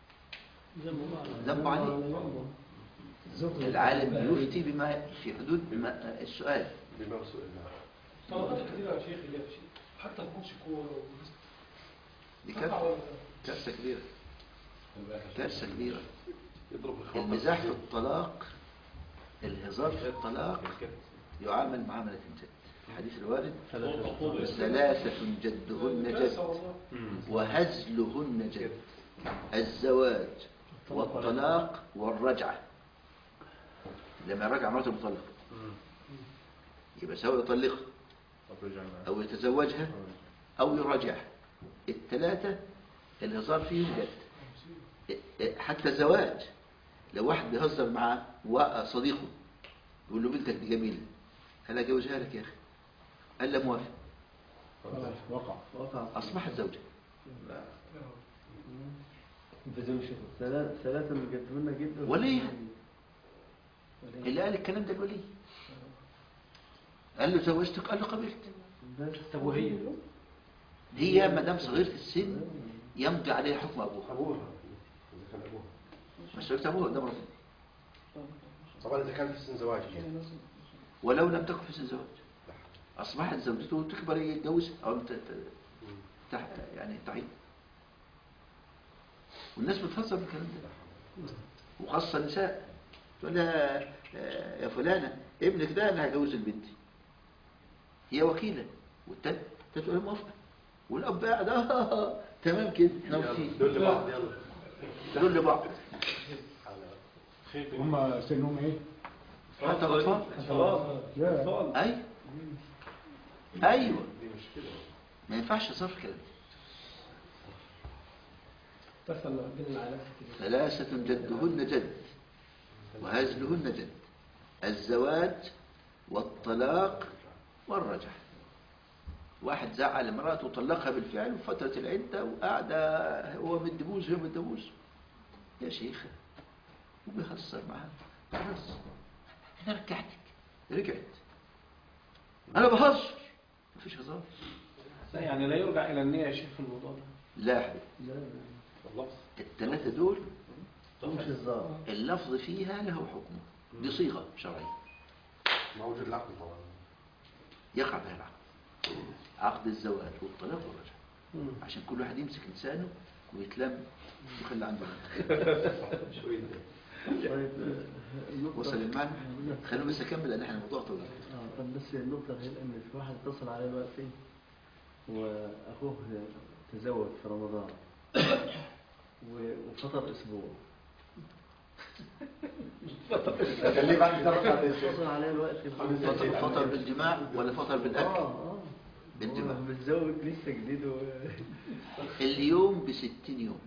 ذنبه عليه. العالم يفتي بما في حدود بما السؤال. بما سئل. طلبات كثيرة يا شيخ اللي شيء حتى في ماتش كورة دي كارثه كارثه كبيره، كارثه كبيره. يضرب المزاح في الطلاق، الهزار في الطلاق يعامل معامله الجد. الحديث الوارد ثلاثه جدهن جد وهزلهن جد: الزواج والطلاق والرجعه. لما يرجع مراته مطلقه يبقى سواء يطلقها او يتزوجها او يراجعها. الثلاثه الهزار فيهم جد. حتى الزواج لو واحد بيهزر مع صديقه يقول له بنتك دي جميله، هل اجوزها لك يا اخي؟ قال له موافق، وقع اصبحت زوجه. ثلاثة من جدهن جدا. ولي اللي قال الكلام ده الولي قال له زوجتك، قال له قبلت. طب وهي هي ما دام صغيره السن يمضي عليها حكم ابوها. ابوها اذا كان ابوها مسؤوليه ابوها قدام ربنا. طبعا اذا كان في سن زواج يعني. ولو لم تكن في سن زواج اصبحت زوجته تكبر يتجوزها او تح... يعني تعيد. والناس بتفسر بالكلام ده، وخاصه النساء تقول لها يا فلانه ابنك ده انا هجوز البنت، هي وكيله والتاني تقول لها موافقه، والاب قاعد اه تمام كده احنا موافقين. دول لبعض يلا دول لبعض. هم سنهم ايه؟ حتى الاطفال. لا ايوه ايوه دي مشكله. ما ينفعش صرف كده. تفهم بين العائلات. ثلاثة جدهن جد وهزلهن جد: الزواج والطلاق والرجع. واحد زعل امراته وطلقها بالفعل وفترة العدة وقاعدة هو متجوز هو متجوز يا شيخة وبيهزر معها، خلاص انا رجعتك، رجعت انا بهزر، مفيش هزار. لا يعني لا يرجع الى النية يا شيخ في الموضوع ده. لا يا حبيبي، والله الثلاثة دول اللفظ فيها له حكمه، دي صيغة شرعية موجود العقل طبعا يقع بها العقد، عقد الزواج والطلاق والرجعة، عشان كل واحد يمسك لسانه ويتلم ويخلي عنده شوية طيب النقطة وصل المعنى؟ خلونا بس أكمل لأن احنا الموضوع طويل. اه طب بس النقطة هي إن في واحد اتصل عليه دلوقتي وأخوه تزوج في رمضان وفطر أسبوع. خليه بعد كده اتصل عليه دلوقتي فطر, فطر بالجماع ولا فطر بالأكل؟ اه اه بالجماع. متزوج لسه جديد و... اليوم بستين يوم.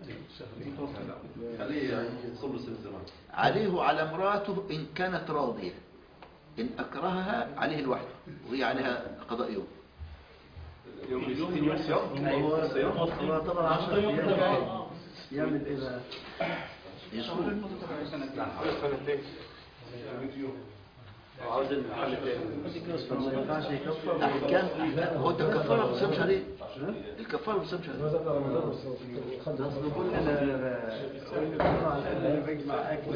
خليه يعني يصوم له ست زمان. عليه وعلى امراته إن كانت راضية، إن أكرهها عليه الوحد وهي عليها قضاء يوم. يوم يوم يوم صيام. هو هو طبعا عشرة أيام يعمل إيه بقى؟ يصوم. عاوز الحل الثاني. ما ينفعش يكفر. أحكام هو ده الكفارة ما بتصيمش عليه. الكفارة ما بتصيمش عليه. أصل كل أنا بجمع أكل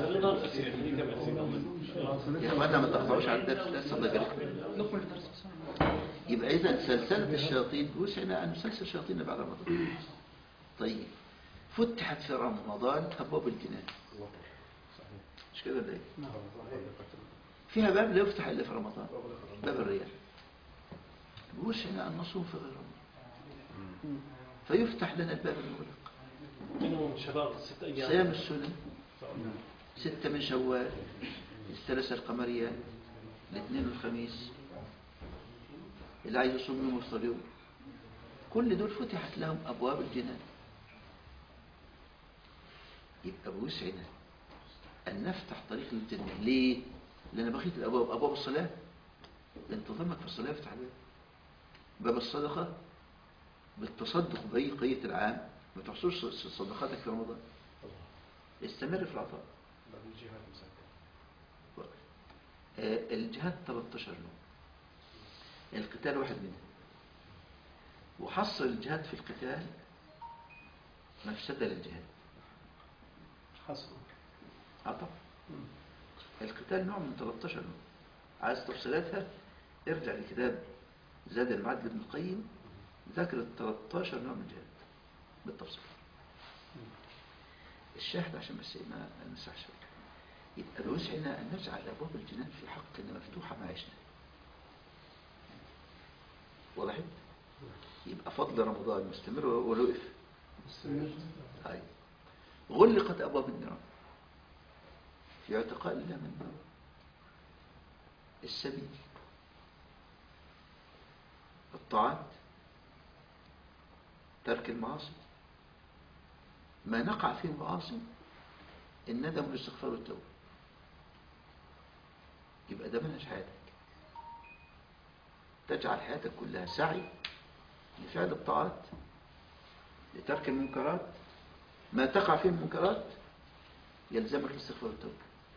يا اخوانا ما تقطعوش على الدرس لسه الله يبارك لكم. يبقى إذا سلسلة الشياطين وسعنا أن نسلسل الشياطين بعد رمضان. طيب فتحت في رمضان أبواب الجنان، مش كده ده؟ فيها باب لا يفتح إلا في رمضان، باب الرياء. وسعنا أن نصوم في غير رمضان فيفتح لنا الباب المغلق. منهم شباب ست أيام صيام السنن، ستة من شوال، الثلاثة القمرية، الاثنين والخميس، اللي عايز يصوم يوم ويفطر يوم، كل دول فتحت لهم أبواب الجنان. يبقى بوسعنا أن نفتح طريق للجنة. ليه؟ لأن بقية الأبواب، أبواب الصلاة انتظامك في الصلاة يفتح الباب. باب الصدقة بالتصدق بقية العام، ما تحصلش صدقاتك في رمضان، استمر في العطاء. آه الجهاد ثلاثة عشر نوع، القتال واحد منهم. وحصر الجهاد في القتال مفسدة للجهاد. حصر عطاء القتال نوع من ثلاثة عشر نوع. عايز تفصيلاتها ارجع لكتاب زاد المعد لابن القيم، ذكر ال ثلاثة عشر نوع من الجهاد بالتفصيل. الشاهد عشان بس ما نمسحش. يبقى بوسعنا أن نجعل أبواب الجنان في حقنا مفتوحة مع عشنا. وضحت؟ يبقى فضل رمضان مستمر ولا وقف؟ مستمر. هاي غلقت أبواب النار في اعتقال الله من النار. السبيل، الطاعات، ترك المعاصي، ما نقع فيه معاصي، الندم والاستغفار والتوبة. يبقى ده منهج حياتك، تجعل حياتك كلها سعي لفعل الطاعات، لترك المنكرات، ما تقع فيه المنكرات يلزمك الاستغفار والتوبة.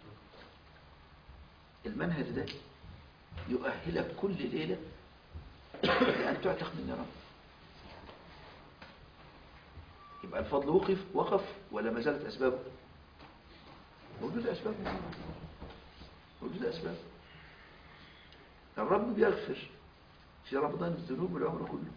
المنهج ده يؤهلك كل ليلة لأن تعتق من النار. يبقى الفضل وقف وقف ولا ما زالت أسبابه؟ موجودة أسباب، موجودة أسباب. الرب بيغفر في رمضان الذنوب والعمر كله.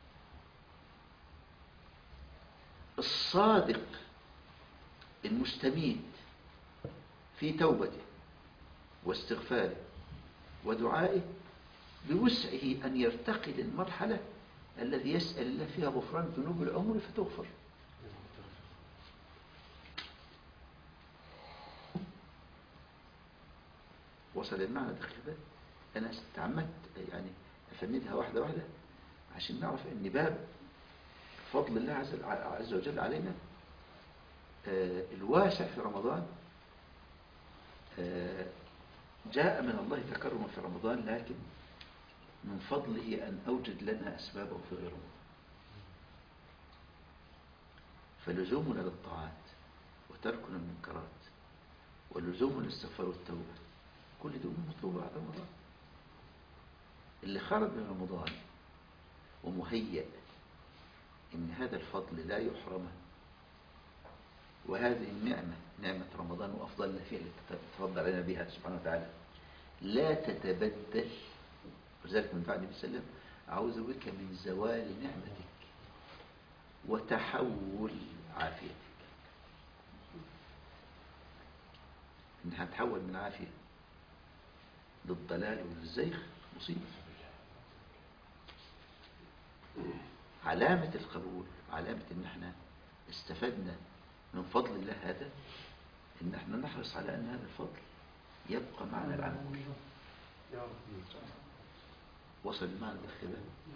الصادق المستميت في توبته واستغفاره ودعائه بوسعه أن يرتقي للمرحلة الذي يسأل الله فيها غفران ذنوب العمر فتغفر. وصل المعنى دقيقة. أنا استعمدت يعني أفندها واحدة واحدة عشان نعرف أن باب فضل الله عز وجل علينا آه الواسع في رمضان آه جاء من الله تكرما في رمضان، لكن من فضله أن أوجد لنا أسبابه في غير رمضان. فلزومنا للطاعات وتركنا المنكرات ولزوم الاستغفار والتوبة كل دول مطلوبة بعد رمضان. اللي خرج من رمضان ومهيأ إن هذا الفضل لا يحرمه، وهذه النعمة نعمة رمضان وأفضلنا فيها اللي تفضل علينا بها سبحانه وتعالى لا تتبدل. وذلك من بعد وسلم أعوذ بك من زوال نعمتك وتحول عافيتك. إن هنتحول من عافية للضلال وللزيغ مصيبة. علامة القبول، علامة إن احنا استفدنا من فضل الله هذا، إن احنا نحرص على أن هذا الفضل يبقى معنا العام كله. وصل معنا الخبر.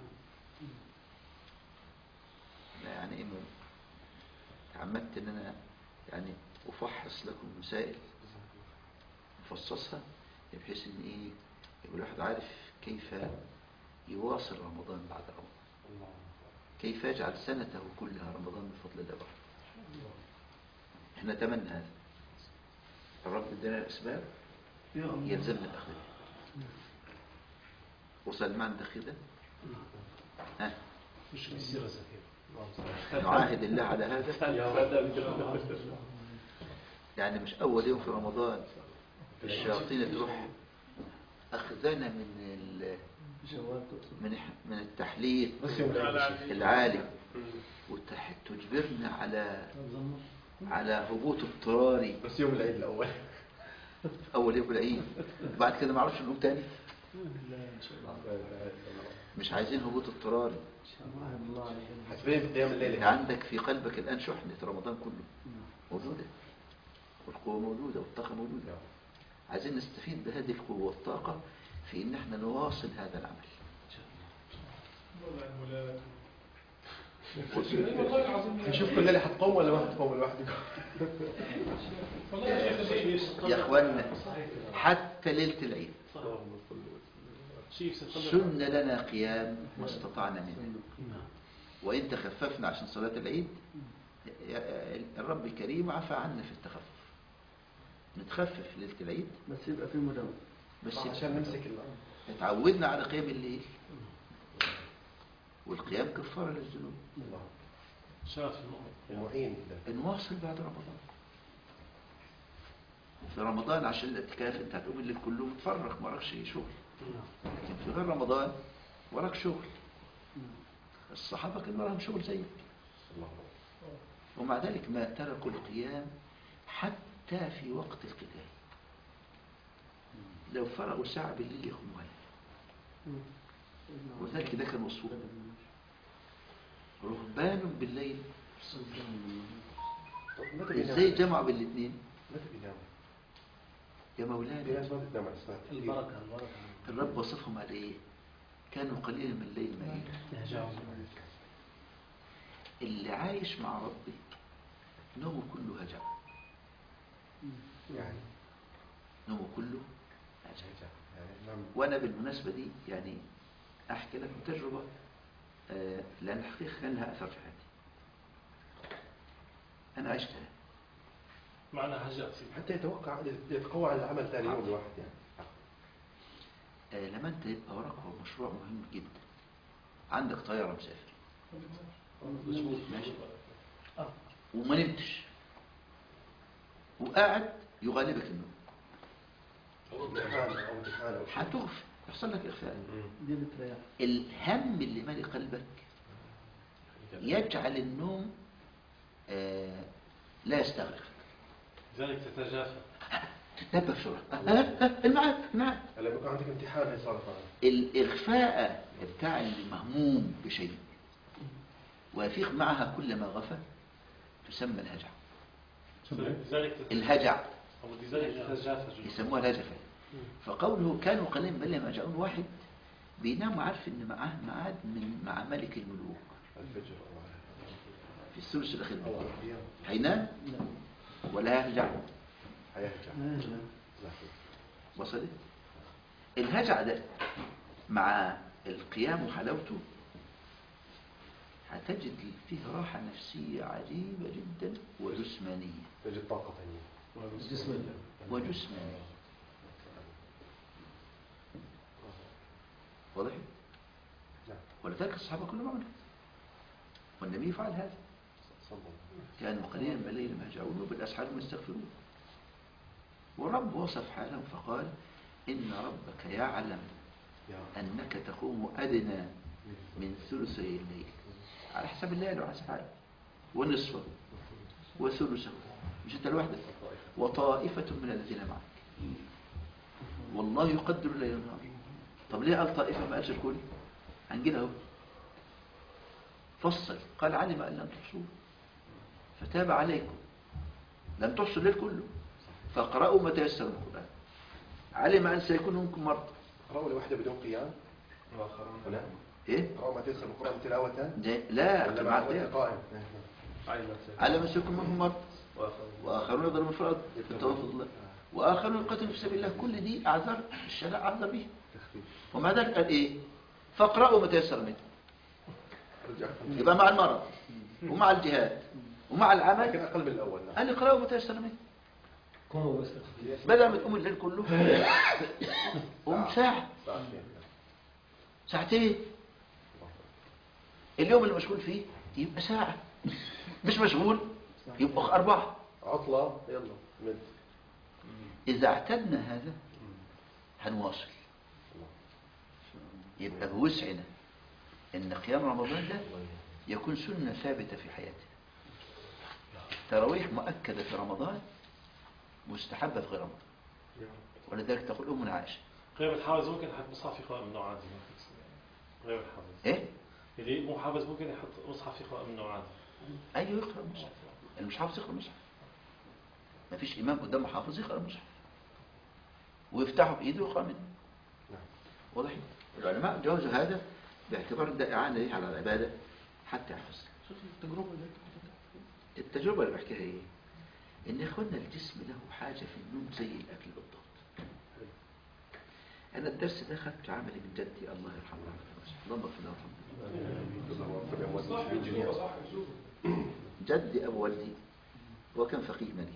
لا يعني إيه، تعمدت إن أنا يعني أفحص لكم مسائل مفصصها بحيث إن إيه يبقى الواحد عارف كيف يواصل رمضان بعد رمضان، كيف يجعل سنته كلها رمضان بفضل الله بعد. احنا نتمنى هذا، الرب ادانا الأسباب يلزمنا الأخذ بها. وصل معنا الدخيل ها مش بيصير زكاة، نعاهد الله على هذا. يعني مش أول يوم في رمضان الشياطين تروح أخذنا من ال من من التحليل العالي وتجبرنا على على هبوط اضطراري بس يوم العيد الأول، أول يوم العيد، بعد كده ما عرفش نقوم تاني. مش عايزين هبوط اضطراري. حسبين في قيام الليل. انت عندك في قلبك الآن شحنة رمضان كله موجودة، والقوة موجودة والطاقة موجودة. عايزين نستفيد بهذه القوة والطاقة في ان احنا نواصل هذا العمل. نشوف كل اللي هتقوم ولا ما هتقوم لوحدك. يا اخوانا حتى ليلة العيد سنة لنا قيام ما استطعنا منه، وإن تخففنا عشان صلاة العيد الرب الكريم عفى عنا في التخفف. نتخفف ليلة العيد بس يبقى في مداومة، بس عشان نمسك الله. اتعودنا على قيام الليل، والقيام كفارة للذنوب. شاف المعين نواصل بعد رمضان. في رمضان عشان الاعتكاف انت هتقوم الليل كله متفرغ، ما وراكش شغل، لكن في غير رمضان وراك شغل. الصحابة كان وراهم شغل زيك، ومع ذلك ما تركوا القيام حتى في وقت القتال. لو فرغوا ساعة بالليل يخموها، وذلك ده كان وصفه رهبان بالليل. ازاي جمعوا بالاثنين يا مولانا؟ البركة البركة الرب وصفهم على ايه؟ كانوا قليلا من الليل ما يهجعون. اللي عايش مع ربي نومه كله هجع، يعني نومه كله هجع. وانا بالمناسبة دي يعني احكي لكم تجربة، آه لان الحقيقة كان لها اثر في حياتي، انا عشتها. معنى هجع حتى يتوقع يتقوى على العمل ثاني يوم الواحد يعني. آه لما انت يبقى وراك مشروع مهم جدا، عندك طيارة مسافر ماشي وما نمتش وقاعد يغالبك النوم، هتغفل، يحصل لك إغفاء. الهم اللي مالي قلبك يجعل النوم آه لا يستغرق، لذلك تتجافى تتنبه بسرعة. المعاد المعاد هلا بكون عندك امتحان هي صارت معنا. الإغفاء بتاع المهموم بشيء ويفيق معها كل ما غفى تسمى الهجع. الهجع يسموها الهجفة. فقوله كانوا قليلا بل ما جاءون، واحد بينام عارف ان معاه ميعاد من مع ملك الملوك الفجر في الثلث الاخير هينام ولا هيرجع؟ هيرجع. وصلت؟ الهجع ده مع القيام وحلاوته هتجد فيه راحة نفسية عجيبة جدا وجسمانية. تجد طاقة ثانية وجسمانية وجسمانية. واضح؟ ولذلك الصحابة كلهم عملوا، والنبي فعل هذا. كانوا قليلا من الليل ما يهجعون وبالأسحار هم يستغفرون. والرب وصف حالهم فقال إن ربك يعلم أنك تقوم أدنى من ثلثي الليل، على حسب الليل وعلى حسب حاله، ونصفه وثلثه، مش انت لوحدك. وطائفة من الذين معك. والله يقدر الليل والنهار. طب ليه قال طائفة ما قالش الكل؟ هنجيلها اهو. فصل قال علم أن لم تحصوه فتاب عليكم. لم تحصوا الليل كله فاقرأوا ما تيسر من القرآن. علم أن سيكون منكم مرضى. قرأوا لوحدة بدون قيام ولا إيه؟ قرأوا ما تيسر من القرآن تلاوة لا ولا مع مع القيام. قائم. علم أن سيكون منكم مرضى وآخرون يضربون في الأرض يتوافض الله وآخرون يقاتلون في سبيل الله. كل دي أعذار الشرع أعذر به. ومع ذلك قال إيه؟ فاقرأوا ما تيسر منه. يبقى مع المرض ومع الجهاد ومع العمل. لكن أقل من الأول. قال اقرأوا ما تيسر منه. قوموا بس بدل ما تقوم الليل كله قوم ساعة ساعتين. اليوم اللي مشغول فيه يبقى ساعة. مش مشغول يبقى أربعة. عطلة يلا مد. إذا اعتدنا هذا هنواصل. يبقى بوسعنا إن قيام رمضان ده يكون سنة ثابتة في حياتنا. تراويح مؤكدة في رمضان مستحبة في غير رمضان. ولذلك تقول أمنا عائشة غير الحافظ ممكن يحط مصحف في قائم النوع عادي. غير الحافظ إيه؟ اللي مو حافظ ممكن يحط مصحف في قائم النوع عادي. أيوه يقرأ المصحف. اللي مش حافظ يقرأ المصحف. ما فيش إمام قدامه حافظ يقرأ المصحف ويفتحه بإيده ويقرأ منه. واضح؟ العلماء جوزوا هذا باعتبار ده إعانة ليه على العبادة حتى يحفظ. شوف التجربة دي. التجربة اللي بحكيها إيه؟ إن إخواننا الجسم له حاجة في النوم زي الأكل بالضبط. أنا الدرس ده خدت عملي من جدي الله يرحمه اللهم اغفر له. جدي أبو والدي هو كان فقيه مالكي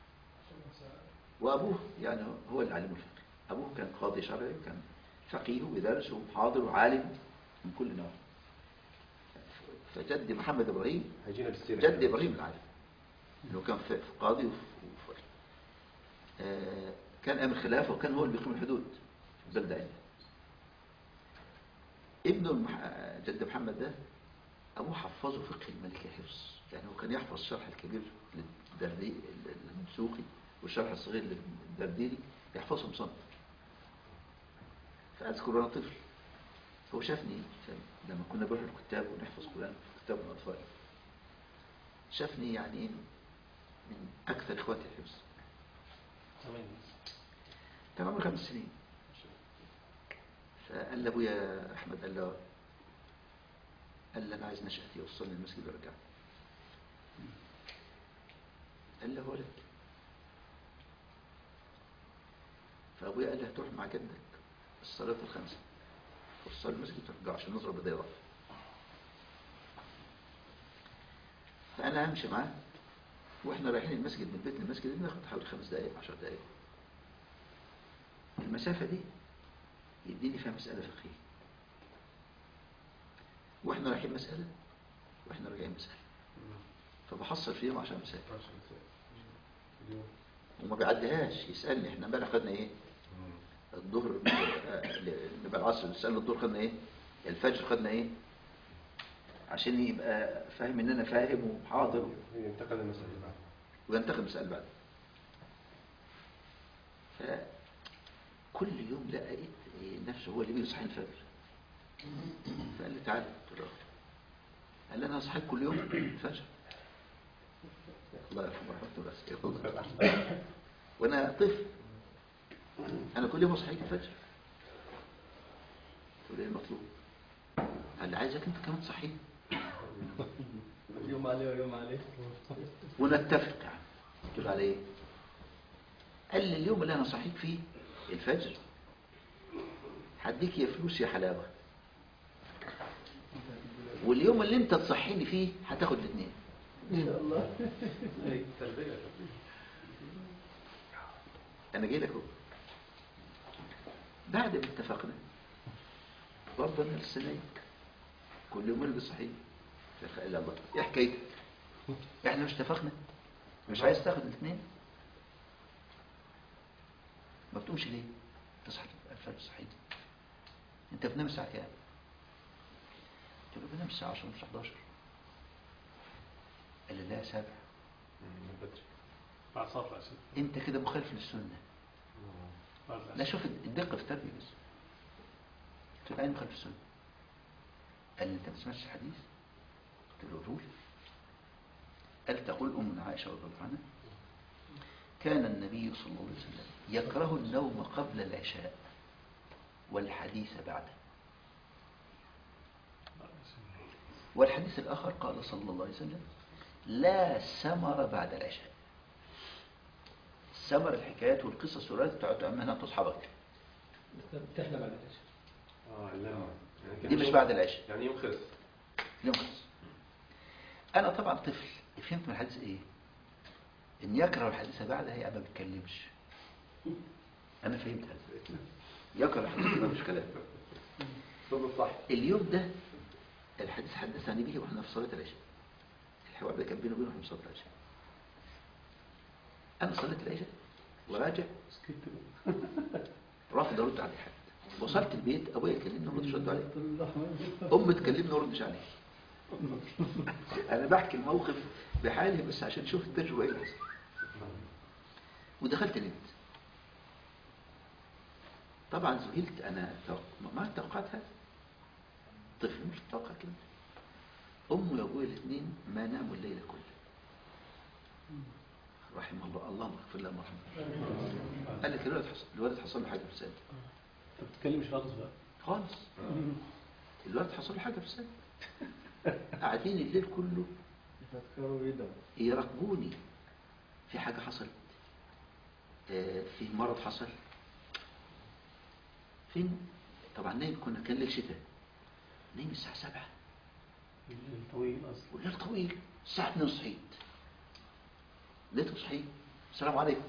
وأبوه يعني هو اللي علمه الفقه. أبوه كان قاضي شرعي وكان فقيه ويدرس ومحاضر وعالم من كل نوع. فجدي محمد إبراهيم جدي إبراهيم العالم اللي كان في قاضي وفقيه. آه كان أمر خلافة وكان هو اللي بيقيم الحدود في البلدة عندنا. ابنه المح... جد محمد ده أبوه حفظه فقه المالكي حفظ. يعني هو كان يحفظ الشرح الكبير للدسوقي والشرح الصغير للدرديري يحفظهم صنف. فأذكر أنا طفل هو شافني لما كنا بنروح الكتاب ونحفظ قرآن في كتاب الأطفال شافني يعني من أكثر إخواتي الحفظ. كان عمري خمس سنين. فقال لأبويا أحمد قال له قال له أنا عايز نشأتي يوصلني المسجد ويرجع. قال له ولد. فأبويا قال له هتروح مع جدك الصلاة الخمسة وصل المسجد وترجع عشان نضرب بداية رفع. فأنا همشي معاه وإحنا رايحين المسجد من بيت للمسجد ناخد حوالي خمس دقائق عشر دقائق. المسافة دي يديني فيها مسألة فقهية وإحنا رايحين مسألة وإحنا راجعين مسألة. فبحصل فيهم عشان مسألة وما بيعديهاش يسألني إحنا امبارح خدنا إيه الظهر نبقى العصر نسأل الظهر خدنا إيه الفجر خدنا إيه عشان يبقى فاهم إن أنا فاهم وحاضر ينتقل المسألة بعد وينتقل المسألة بعد. فكل يوم لقيت نفسه هو اللي بيصحي الفجر. فقال لي تعالى قال لي أنا أصحيك كل يوم الفجر. الله يرحمه رحمته بس وأنا طفل أنا كل يوم أصحيك الفجر. قلت له إيه المطلوب؟ قال لي عايزك أنت كمان تصحيني يوم عليه ويوم عليه ونتفق. يعني قلت له على إيه؟ قال لي اليوم اللي أنا صحيك فيه الفجر هديك يا فلوس يا حلاوة واليوم اللي أنت تصحيني فيه هتاخد الاثنين إن شاء الله. أنا جاي لك اهو. بعد ما اتفقنا برضه أنا لسه نايم كل يوم اللي صحيح إلا الله إيه حكايتك؟ إحنا مش اتفقنا مش عايز تاخد الاثنين ما بتقومش ليه؟ تصحى الفجر صحيت أنت بتنام الساعة كام؟ قلت له بنام الساعة عشرة مش حداشر. قال لي لا سابع. بعد صلاة العشاء. انت كده مخالف للسنة. بعد العشاء. لا شوف الدقة في التربية بس. قلت له أنا مخالف السنة. قال لي انت ما سمعتش الحديث؟ قلت له قول. قال تقول أمنا عائشة رضي الله عنها كان النبي صلى الله عليه وسلم يكره النوم قبل العشاء والحديث بعده. والحديث الآخر قال صلى الله عليه وسلم لا سمر بعد العشاء. سمر الحكايات والقصص والروايات تقعد منها تصحبك. تحلى بعد العشاء. اه علمها يعني دي مش بعد العشاء، يعني يوم خلص. يوم خلص. أنا طبعا طفل فهمت من الحديث إيه؟ إن يكره الحديث بعدها يبقى ما بيتكلمش. أنا فهمت هذا. يكره الحديث ما مش كلام. صح. اليوم ده الحديث حدثني به واحنا في صلاة العشاء. الحوار ده كان بينه وبينه في صلاة العشاء. أنا صليت العشاء وراجع رافض أرد على حد. وصلت البيت أبويا يكلمني ما ردش عليه. أمي تكلمني ما ردش عليه. أنا بحكي الموقف بحالي بس عشان تشوف التجربة إيه اللي حصل. ودخلت نمت. طبعا ذهلت أنا ما توقعت هذا. طفل مش متوقع كده. أمي وأبوي الاثنين ما ناموا الليلة كلها. رحمه الله، اللهم اغفر له وارحمه. قال لك الولد حصل الولد حصل له حاجة في السنة. انت بتتكلمش خالص بقى خالص. الولد حصل له حاجة في السنة. قاعدين الليل كله يراقبوني. في حاجة حصلت، آه في مرض حصل. فين؟ طبعا نايم، كنا كان ليل شتاء. نايم الساعة سبعة. الليل طويل اصلا. والليل طويل. الساعة اتنين صحيت. لقيته صحيت. السلام عليكم.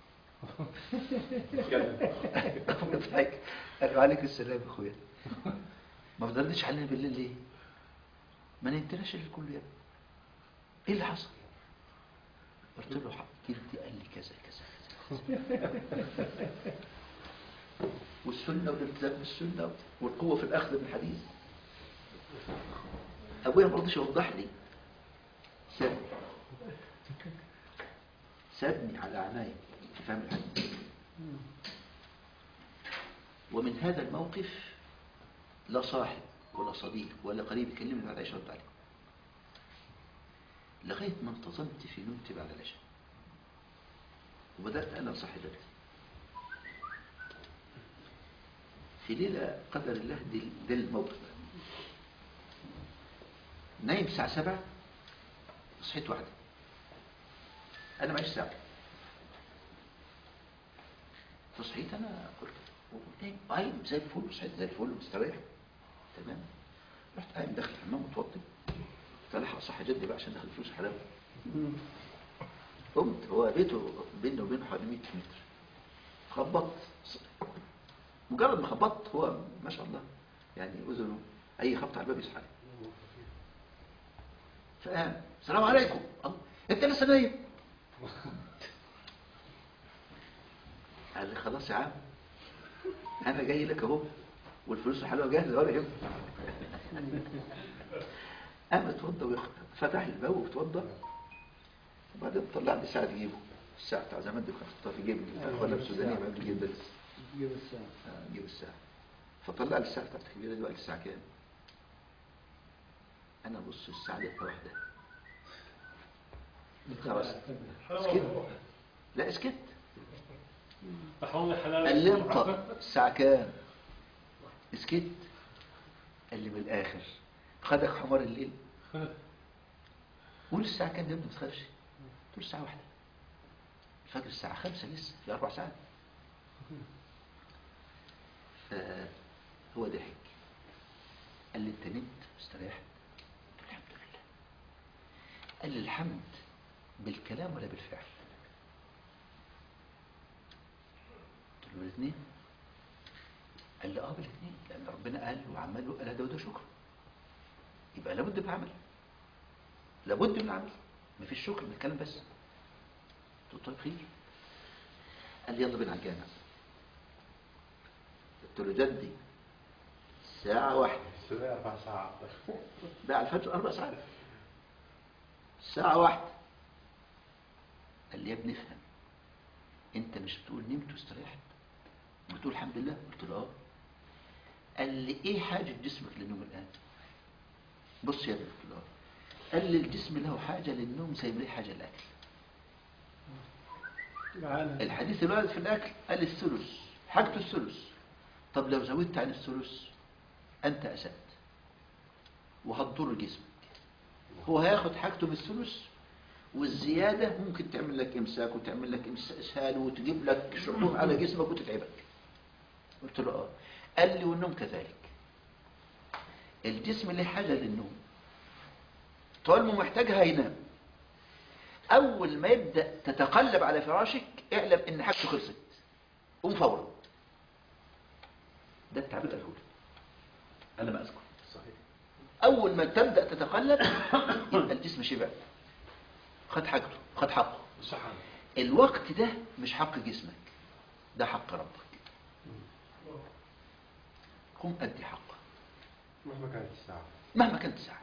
قال له عليك السلام يا اخويا. ما فضلتش علينا بالليل ليه؟ ما نمتناش الليل كله يا ابني. ايه اللي حصل؟ قلت له حكيت. قال لي كذا كذا كذا. والسنة والالتزام بالسنة والقوة في الأخذ بالحديث. أبويا ما رضيش يوضح لي. سابني سابني على عناية في فهم الحديث. ومن هذا الموقف لا صاحب ولا صديق ولا قريب يكلمني بعد عشاء رد عليه. لغاية ما انتظمت في نومتي بعد العشاء وبدأت أنا صاحبتي. في ليلة قدر الله دي, دي الموقف. نايم الساعة سبعة صحيت واحدة. أنا معيش ساعة. فصحيت أنا قلت نايم قايم زي الفل وصحيت زي الفل ومستريح تمام. رحت قايم داخل الحمام متوضي. فلحق صح جدي بقى عشان دخل فلوس حلاوة. قمت. هو بيته بينه وبينه حوالي مية متر. خبطت. مجرد ما خبطت هو ما شاء الله يعني أذنه أي خبط على الباب يصحى. فقام السلام عليكم. الله أنت لسه نايم؟ قال لي خلاص يا عم أنا جاي لك أهو والفلوس الحلوة جاهزة ولا يهمك. قام اتوضى وفتح الباب واتوضى وبعدين طلع لي ساعة جيبه. الساعة بتاع زمان دي كنت حطها في جيبي بتاع اخوانا السودانية ما قبل جيب بس جيب الساعة. آه جيب الساعة. فطلع لي الساعة بتاعت الكبيرة دي وقال لي الساعة كام؟ أنا بص الساعة دي واحدة. خلاص اسكت. لا اسكت. قال لي انطق الساعة كام؟ اسكت. قال لي من الآخر خدك حمار الليل. قول الساعة كام يا ابني ما تخافش. قلت له الساعة واحدة. الفجر الساعة خمسة لسه في أربع ساعات. فهو ضحك. قال لي أنت نمت مستريح؟ قلت له الحمد لله. قال لي الحمد بالكلام ولا بالفعل؟ قلت له الاثنين. قال لي اه بالاثنين لأن ربنا قال وعمل له ألا داود شكر يبقى لابد من العمل. لابد من العمل. مفيش شكر من الكلام بس. قلت له طيب خير. قال لي يلا بينا على الجامع. قلت له جدي ساعة واحدة. الساعة أربع ساعات. ده على الفجر أربع ساعات. ساعة واحدة. قال لي يا ابني افهم، انت مش بتقول نمت واستريحت؟ بتقول الحمد لله؟ قلت له اه. قال لي ايه حاجة جسمك للنوم الآن؟ بص يا ابني، قلت له اه. قال لي الجسم له حاجة للنوم زي ما ليه حاجة للأكل. الحديث الوارد في الأكل قال الثلث، حاجته الثلث. طب لو زودت عن الثلث أنت أسأت وهتضر جسمك. هو هياخد حاجته بالثلث، والزيادة ممكن تعمل لك إمساك وتعمل لك إسهال وتجيب لك شحوم على جسمك وتتعبك. قلت له آه. قال لي والنوم كذلك. الجسم له حاجة للنوم، طول ما محتاجها هينام. أول ما يبدأ تتقلب على فراشك اعلم إن حاجته خلصت، قوم فورا. ده التعبير الأول أنا ما أذكر. صحيح. أول ما تبدأ تتقلب يبقى الجسم شبع، خد حاجته، خد حقه. صحيح. الوقت ده مش حق جسمك، ده حق ربك. قم أدي حقه مهما كانت الساعة. مهما كانت الساعة.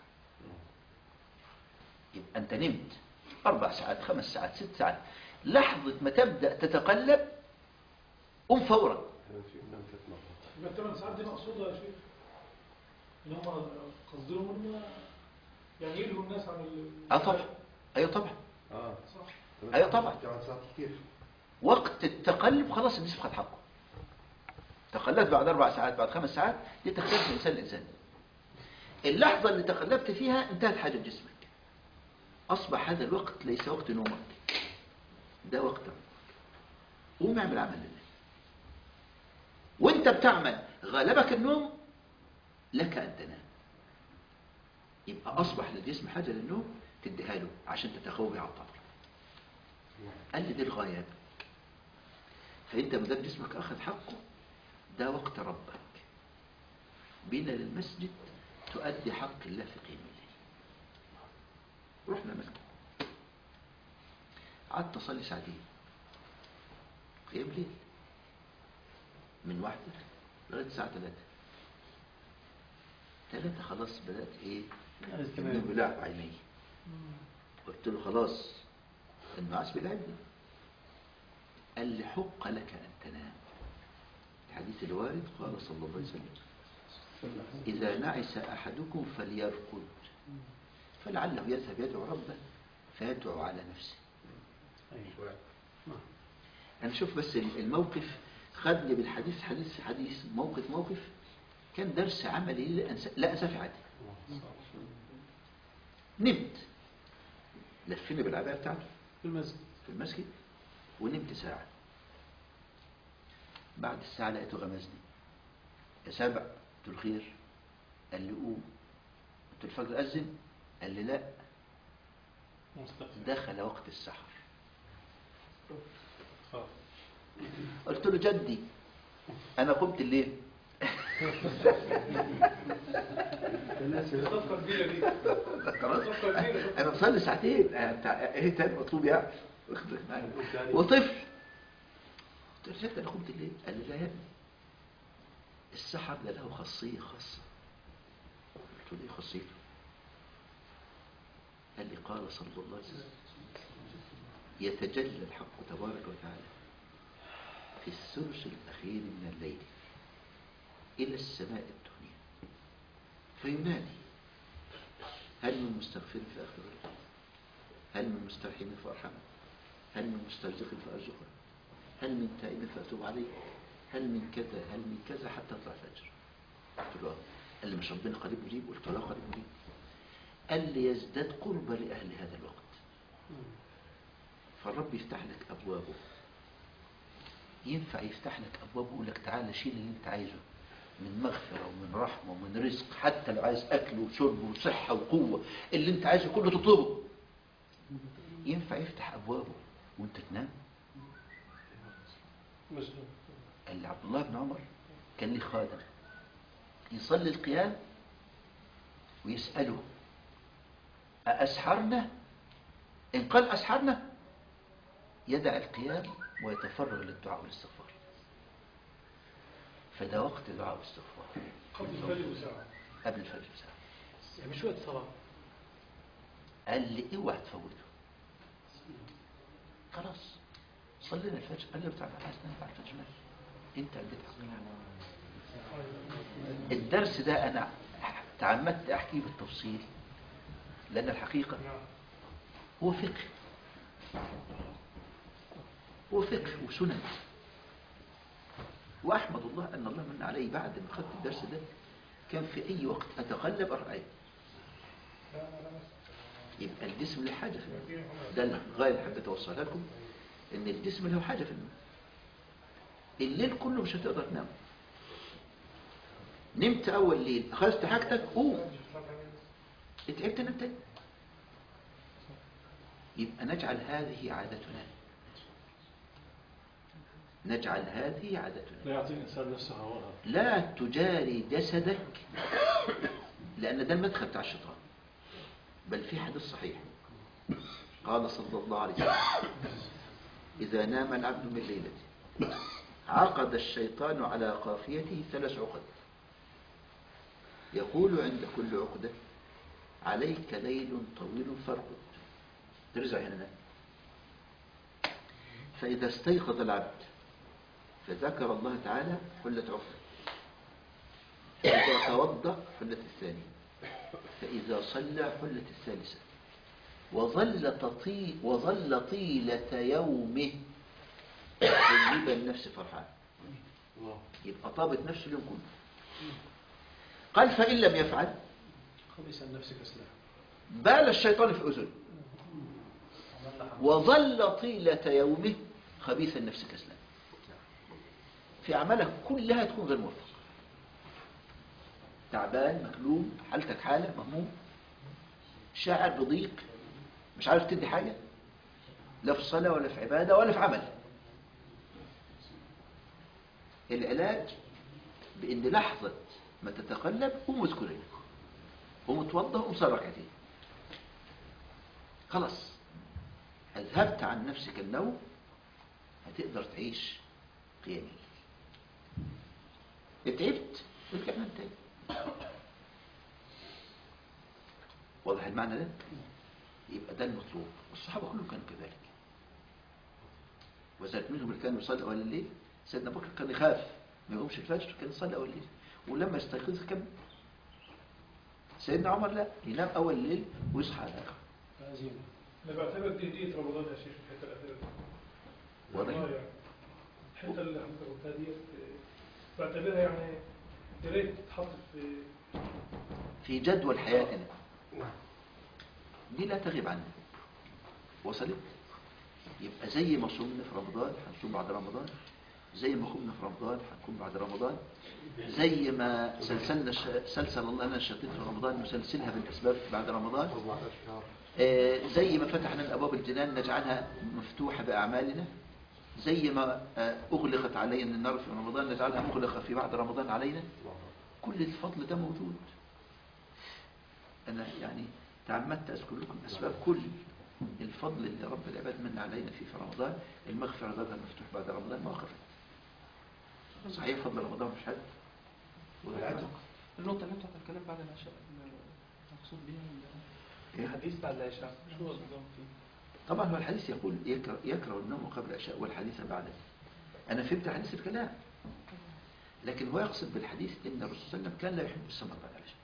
يبقى أنت نمت أربع ساعات، خمس ساعات، ست ساعات، لحظة ما تبدأ تتقلب قم فورا. يبقى الثمان ساعات دي مقصودة يا شيخ؟ إن هم قصدهم إن يعني يلهوا الناس عن ال اه طبعا. ايوه طبعا. اه صح. ايوه طبعا. ثمان ساعات كتير. وقت التقلب خلاص الجسم خد حقه. تقلبت بعد اربع ساعات، بعد خمس ساعات، دي تختلف من انسان لانسان. اللحظه اللي تقلبت فيها انتهت حاجه جسمك، اصبح هذا الوقت ليس وقت نومك، ده وقت ربك. قوم اعمل عمل لله. وانت بتعمل غلبك النوم لك ان تنام، يبقى اصبح للجسم حاجه للنوم تديها له عشان تتخوف على الطبع. قال لي دي الغاية. فانت ما دام جسمك اخذ حقه ده وقت ربك، بينا للمسجد تؤدي حق الله في قيام الليل. رحنا مسجد، قعدت اصلي ساعتين قيام ليل من واحدة لغاية الساعة ثلاثة. ثلاثة خلاص بدأت ايه النوم بلعب عيني. قلت له خلاص النعاس بيلعبني. قال لي حق لك أن تنام. الحديث الوارد قال صلى الله عليه وسلم إذا نعس أحدكم فليرقد فلعله يذهب يدعو ربه فيدعو على نفسه. أنا شوف بس الموقف خدني بالحديث حديث حديث موقف موقف كان درس عملي لا أنسى في عادي. نمت، لفني بالعباية بتاعته في المسجد في المسجد ونمت ساعة. بعد الساعة لقيته غمزني، يا سابع. قلت له خير. قال لي قوم. قلت له الفجر أذن؟ قال لي لا، دخل وقت السحر. قلت له جدي أنا قمت الليل. صفقة كبيرة دي. صفقة كبيرة. أنا بصلي ساعتين، إيه تاني مطلوب يعني؟ وطفل. قلت له جد أنا قمت الليل. قال لي لا يا ابني، السحر ده له خاصية خاصة. قلت له ايه خاصيته؟ قال لي قال صلى الله عليه وسلم يتجلى الحق تبارك وتعالى في الثلث الأخير من الليل إلى السماء الدنيا فينادي هل من مستغفر فأغفر له، هل من مسترحم فأرحمه، هل من مسترزق فأرزقه، هل من تائب فأتوب عليه، هل من كذا هل من كذا حتى يطلع الفجر. قلت له قال لي مش ربنا قريب مجيب؟ قلت له قريب مجيب. قال لي يزداد قرب لأهل هذا الوقت، فالرب يفتح لك أبوابه. ينفع يفتح لك أبوابه ويقول لك تعالى شيل اللي انت عايزه من مغفرة ومن رحمة ومن رزق، حتى لو عايز أكل وشرب وصحة وقوة اللي انت عايزه كله تطلبه. ينفع يفتح أبوابه وانت تنام؟ قال لي عبد الله بن عمر كان لي خادم يصلي القيام ويسأله أأسحرنا؟ إن قال أسحرنا يدع القيام ويتفرغ للدعاء والاستغفار. فده وقت الدعاء والاستغفار قبل الفجر بساعة. قبل الفجر بساعة. يعني مش وقت صلاة. قال لي اوعى تفوته، خلاص صلينا الفجر، قال له بتاع عايز تنام بعد الفجر ماشي. انت بدك. الدرس ده انا تعمدت احكيه بالتفصيل لان الحقيقة هو فقه، هو فقه وسنن. واحمد الله ان الله من علي بعد ما خدت الدرس ده كان في اي وقت اتقلب ارعيه. يبقى الجسم له حاجة في الماء. ده الغاية اللي حبيت اوصلها لكم، ان الجسم له حاجة في الماء. الليل كله مش هتقدر تنام. نمت اول ليل اخذت حاجتك قوم، اتعبت نام تاني. يبقى نجعل هذه عادتنا، نجعل هذه عادتنا. لا يعطي الإنسان نفسه هواها. لا تجاري جسدك، لأن ده المدخل بتاع الشيطان. بل في حديث صحيح قال صلى الله عليه وسلم: إذا نام العبد من ليلته عقد الشيطان على قافيته ثلاث عقد، يقول عند كل عقدة: عليك ليل طويل فارقد. ترجع هنا نام. فإذا استيقظ العبد فذكر الله تعالى حلة عقدة، فإذا توضأ حلة الثانية، فإذا صلى حلة الثالثة، وظل تطي وظل طيلة يومه طيب النفس فرحان. يبقى طابت نفسه اليوم كله. قال: فإن لم يفعل خبيث النفس كسلان، بال الشيطان في أذنه، وظل طيلة يومه خبيث النفس كسلان. في أعمالك كلها تكون غير موفق، تعبان مكلوم، حالتك حالة مهموم، شاعر بضيق، مش عارف تدي حاجة لا في الصلاة ولا في عبادة ولا في عمل. العلاج بأن لحظة ما تتقلب قوم اذكرين، قوم اتوضى، قوم صلي ركعتين. خلاص أذهبت عن نفسك النوم، هتقدر تعيش قيام الليل. اتعبت ارجع نام تاني. واضح المعنى ده؟ يبقى ده المطلوب. والصحابة كلهم كانوا كذلك، وذلك منهم اللي كانوا يصلي أول الليل. سيدنا بكر كان يخاف ما يقومش الفجر، كان يصلي أول الليل، ولما يستيقظ كمل. سيدنا عمر لا، ينام أول الليل ويصحى على آخر. أنا بعتبر دي دي رمضان يا شيخ، الحتة الأخيرة دي. واضح؟ الحتة اللي حضرتك قلتها ديت بعتبرها يعني يا ريت تتحط في في جدول حياتنا، دي لا تغيب عنها. وصلت؟ يبقى زي ما صومنا في رمضان هنصوم بعد رمضان، زي ما قمنا في رمضان هنكون بعد رمضان، زي ما سلسلنا سلسل الله لنا الشياطين في رمضان نسلسلها بالأسباب بعد رمضان. آه زي ما فتحنا الأبواب الجنان نجعلها مفتوحة بأعمالنا، زي ما آه أغلقت علينا النار في رمضان نجعلها مغلقة في بعد رمضان علينا. كل الفضل ده موجود. أنا يعني تعمدت أذكر لكم أسباب كل الفضل اللي رب العباد من علينا فيه في رمضان. المغفرة بابها مفتوح بعد رمضان ما وقفت. صحيح فضل رمضان مش حد. النقطة اللي بتاعت الكلام بعد العشاء مقصود بيها الحديث بعد العشاء، شو هو النظام فيه؟ طبعا هو الحديث يقول يكره, يكره النوم قبل العشاء والحديث بعده. أنا فهمت حديث الكلام، لكن هو يقصد بالحديث إن الرسول صلى الله عليه وسلم كان لا يحب السمر بعد العشاء.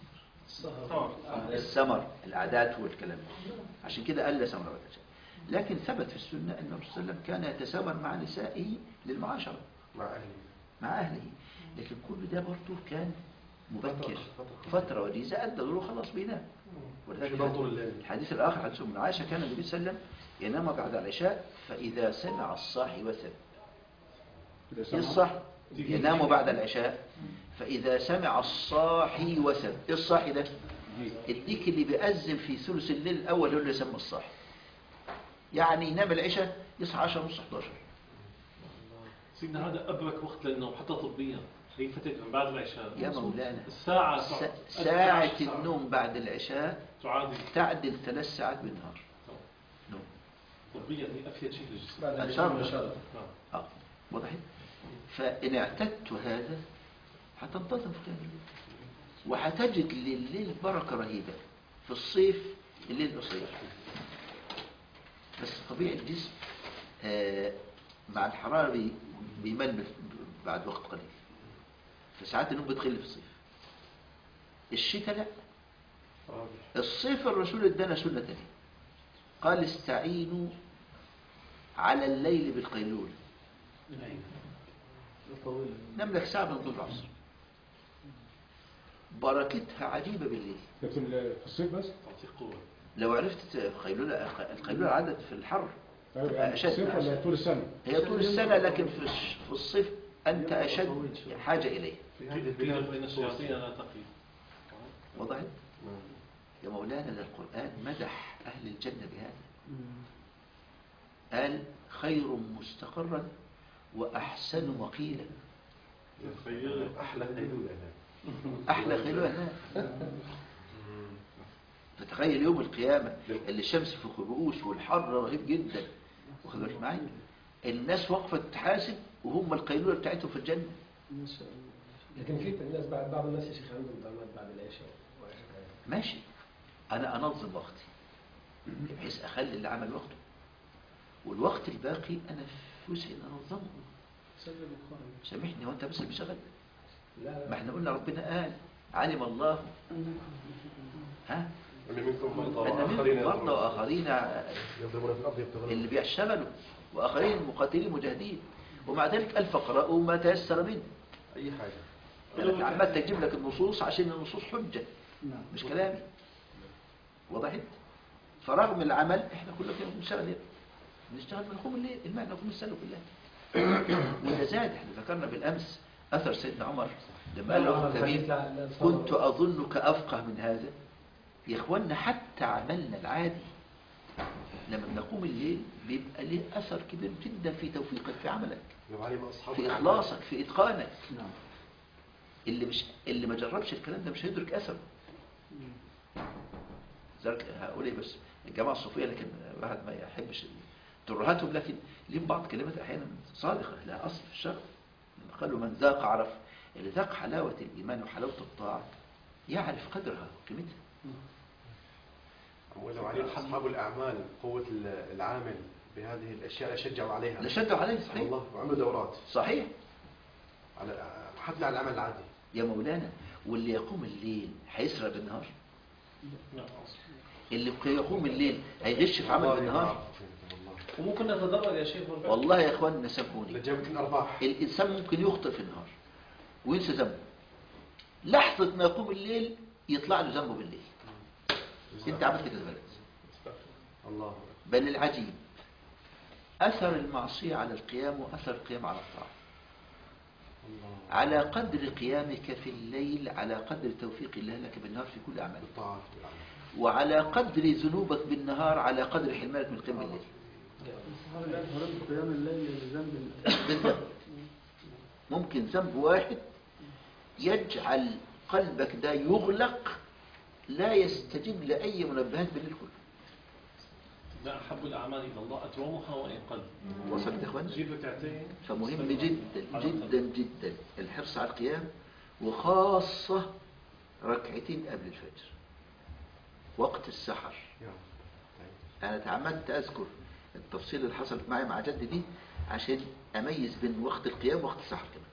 السمر العادات والكلام، عشان كده قال لا سمر بعد العشاء. لكن ثبت في السنة أن الرسول صلى الله عليه وسلم كان يتسامر مع نسائه للمعاشرة مع أهله مع أهله، لكن كل ده برضه كان مبكر، فترة وجيزة أدى له خلاص بينام. الحديث الآخر حديث ابن عائشة كان النبي صلى الله عليه وسلم ينام بعد العشاء فإذا سمع الصاحي وثب. إيه الصاحي؟ ينام بعد العشاء فإذا سمع الصاحي وثب. إيه الصاحي ده؟ الديك اللي بيأذن في ثلث الليل الأول هو اللي يسمى الصاحي. يعني ينام العشاء يصحى عشرة ونص حداشر. سيدنا هذا أبرك وقت للنوم حتى طبيا، هي فترة من بعد العشاء. يا مولانا الساعة س... ساعة النوم بعد العشاء تعادل تعدل ثلاث ساعات بالنهار نوم. طبيا هي أفيد شيء للجسم. بعد أشار العشاء اه واضح. فإن اعتدت هذا هتنتظم في قيام الليل، وهتجد لليل بركة رهيبة. في الصيف الليل قصير، بس طبيعة الجسم آه مع الحرارة بي- بيمل بف- بعد وقت قليل، فساعات النوم بتخل في الصيف. الشتاء لا. الصيف الرسول ادانا سنة تانية، قال استعينوا على الليل بالقيلولة، نام لك ساعة من طول العصر، بركتها عجيبة بالليل. ده في ال- في الصيف بس؟ تعطيك قوة. لو عرفت القيلولة، القيلولة عادة في الحر طيب يعني في الصيف ولا طول السنة؟ هي طول السنة، لكن في الش- في الصيف أنت أشد حاجة إليه. في هذه قيل البلاد فإن الشياطين لا تقي. وضحت؟ يا مولانا القرآن مدح أهل الجنة بهذا، قال خير مستقرا وأحسن مقيلا. أحلى قيلولة هناك. أحلى خيلوها هناك. فتخيل يوم القيامة اللي الشمس في خبؤوش والحر رهيب جدا، واخد بالك معايا؟ الناس واقفة تحاسب وهم القيلولة بتاعتهم في الجنة. ما شاء الله. لكن في الناس بعض بعض الناس يا شيخ عندهم دوامات بعد العشاء وعشاء كمان. ماشي، أنا أنظم وقتي بحيث أخلي اللي عمل وقته، والوقت الباقي أنا في وسعي أن أنظمه. سامحني، وأنت بس اللي بشغل؟ لا ما احنا قلنا ربنا قال علم الله ها أن منكم مرضى أن وآخرين منكم مرضى وآخرين يضربون في الأرض يبتغون اللي بيشتغلوا، وآخرين مقاتلين مجاهدين، ومع ذلك قال فاقرأوا ما تيسر منه. أي حاجة. أنا عمال تجيب لك النصوص عشان النصوص حجة مش كلامي. وضحت؟ فرغم العمل احنا كلنا كنا بنشتغل هنا، بنشتغل بنقوم الليل، المعنى نقوم السنة كلها. وده زاد، احنا ذكرنا بالأمس أثر سيدنا عمر لما قال له تميم كنت أظنك أفقه من هذا. يا إخوانا حتى عملنا العادي لما بنقوم الليل بيبقى له أثر كبير جدا في توفيقك في عملك، في إخلاصك، في إتقانك. اللي مش اللي ما جربش الكلام ده مش هيدرك أثره. ذلك هقول ايه بس الجماعة الصوفية، لكن الواحد ما يحبش ترهاتهم، لكن ليهم بعض كلمات أحيانا صادقة لها أصل في الشرع. قالوا من ذاق عرف، اللي ذاق حلاوة الإيمان وحلاوة الطاعة يعرف قدرها وقيمتها. ولو عليك أصحاب الأعمال قوة العامل بهذه الأشياء شجعوا عليها. لا شجعوا عليها، صحيح والله، وعملوا دورات صحيح على حتى على العمل العادي. يا مولانا، واللي يقوم الليل هيسرق بالنهار؟ اللي يقوم الليل هيغش في عمل بالنهار؟ وممكن نتدرج يا شيخ. والله يا اخواننا سامحوني، لجابت الأرباح. الإنسان ممكن يخطئ في النهار وينسى ذنبه، لحظة ما يقوم الليل يطلع له ذنبه بالليل. انت عملت كده بلد. الله. بل العجيب أثر المعصية على القيام وأثر القيام على الطاعة. على قدر قيامك في الليل على قدر توفيق الله لك بالنهار في كل أعمالك، وعلى قدر ذنوبك بالنهار على قدر حرمانك من قيام الليل. قيام الليل ذنب بالضبط. ممكن ذنب واحد يجعل قلبك ده يغلق لا يستجيب لأي منبهات بالليل كله. لا أحب الأعمال إلى الله أدومها وإن قل. وصلت يا إخوان؟ جيب ركعتين. فمهم جدا جدا جدا الحرص على القيام، وخاصة ركعتين قبل الفجر وقت السحر. أنا تعمدت أذكر التفصيل اللي حصلت معي مع جدي دي عشان أميز بين وقت القيام ووقت السحر كمان.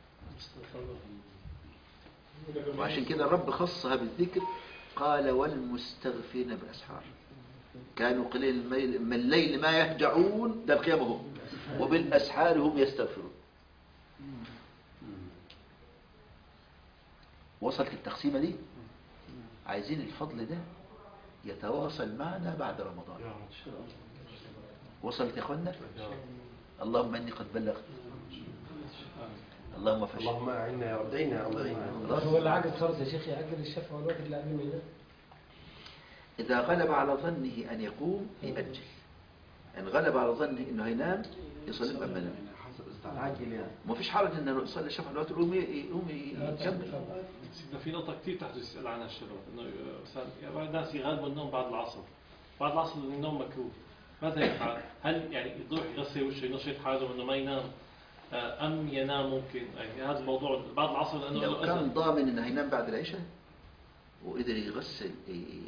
وعشان كده الرب خصها بالذكر، قال والمستغفرين بالأسحار كانوا قليل من الليل ما يهجعون، ده القيام هم، وبالأسحار هم يستغفرون. وصلت التقسيمة دي؟ عايزين الفضل ده يتواصل معنا بعد رمضان. وصلت يا اخوانا؟ اللهم اني قد بلغت، اللهم فشل، اللهم اعنا يا رب، دعينا الله يعيننا. هو اللي عاجز خالص يا شيخ يعجل الشفع والوقت اللي قبل ما ينام. إذا غلب على ظنه أن يقوم يأجل، إن غلب على ظنه أنه هينام يصلي قبل ما ينام. عاجل يعني. ما فيش حرج إنه يصلي الشفع الوقت يقوم يقوم يكمل. سيدنا في نقطة كتير تحت يسأل عنها الشباب، إنه مثلا يعني بعض الناس يغالبوا النوم بعد العصر، بعد العصر النوم مكروه، ماذا يفعل؟ هل يعني يروح يغسل وشه ينشط حاله إنه ما ينام، أم ينام ممكن؟ يعني هذا الموضوع بعد العصر لأنه لو كان ضامن إنه هينام بعد العشاء وقدر يغسل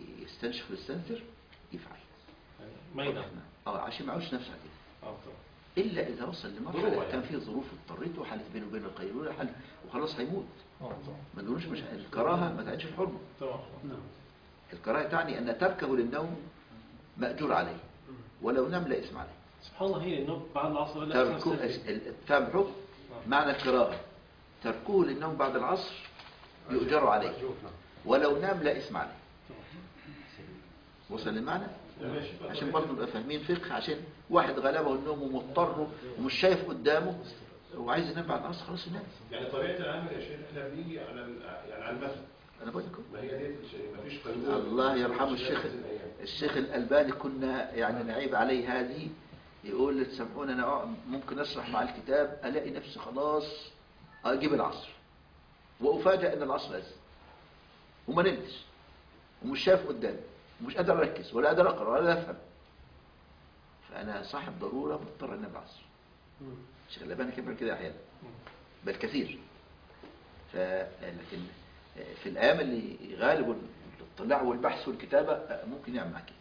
يستنشف ويستنثر يفعل. ما ينام. اه عشان ما يعوش نفسه عليه. اه إلا إذا وصل لمرحلة ضرورة كان يعني. فيه ظروف اضطريته وحالة بينه وبين القيلولة حالة وخلاص هيموت. ما نقولوش مش الكراهة ما تعنيش الحرمة. الكراهة تعني أن تركه للنوم مأجور عليه ولو نام لا إثم عليه. سبحان الله، هي النوم بعد العصر لا تركه فهم حكم معنى الكراهة تركه للنوم بعد العصر يؤجر عليه ولو نام لا إثم عليه. وصل المعنى؟ عشان برضه نبقى فاهمين فقه، عشان واحد غلبه النوم ومضطر ومش شايف قدامه وعايز ينام بعد العصر خلاص ينام. يعني طبيعه العمل يا شيخ احنا بنيجي على يعني على المثل. انا بقول لكم ما هي دي ما فيش قانون. الله يرحمه الشيخ الشيخ الألباني كنا يعني نعيب عليه هذه، يقول تسامحوني انا ممكن اشرح مع الكتاب الاقي نفسي خلاص اجيب العصر وافاجئ ان العصر اذن وما نمتش ومش شايف قدامي ومش قادر اركز ولا قادر اقرا ولا افهم، فانا صاحب ضروره مضطر انام العصر. الشيخ الألباني كان بيعمل كده احيانا بل كثير. ف لكن في الايام اللي غالب الاطلاع والبحث والكتابه ممكن يعمل معك كده.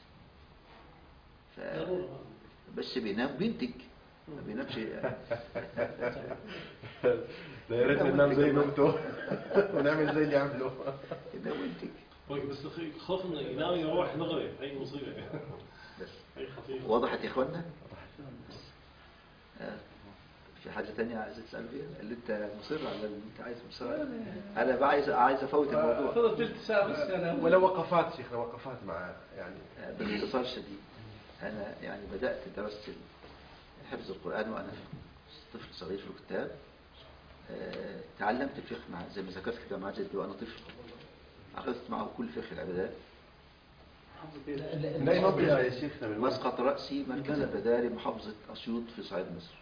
ف بس بينام بينتج ما بينامش. يا ريت ننام زي ما انتوا ونعمل زي اللي عملوا. ينام وينتج. بس خوف انه ينام يروح مغرب، هي مصيبه. بس هي خطيره. وضحت يا اخوانا؟ آه. في حاجه ثانيه عايز تسال فيها اللي انت مصر على اللي انت عايز مصر عليه؟ انا بقى عايز عايز افوت الموضوع. فضل ثلث ساعه بس انا ولو وقفات شيخنا وقفات مع يعني آه. باختصار شديد انا يعني بدات دراسه حفظ القران وانا طفل صغير في الكتاب. آه. تعلمت الفقه مع زي ما ذكرت كده مع جدي وانا طفل، أخذت معه كل فقه العبادات. لا ينضي يا شيخنا من مسقط رأسي مركز البداري محافظة أسيوط في صعيد مصر.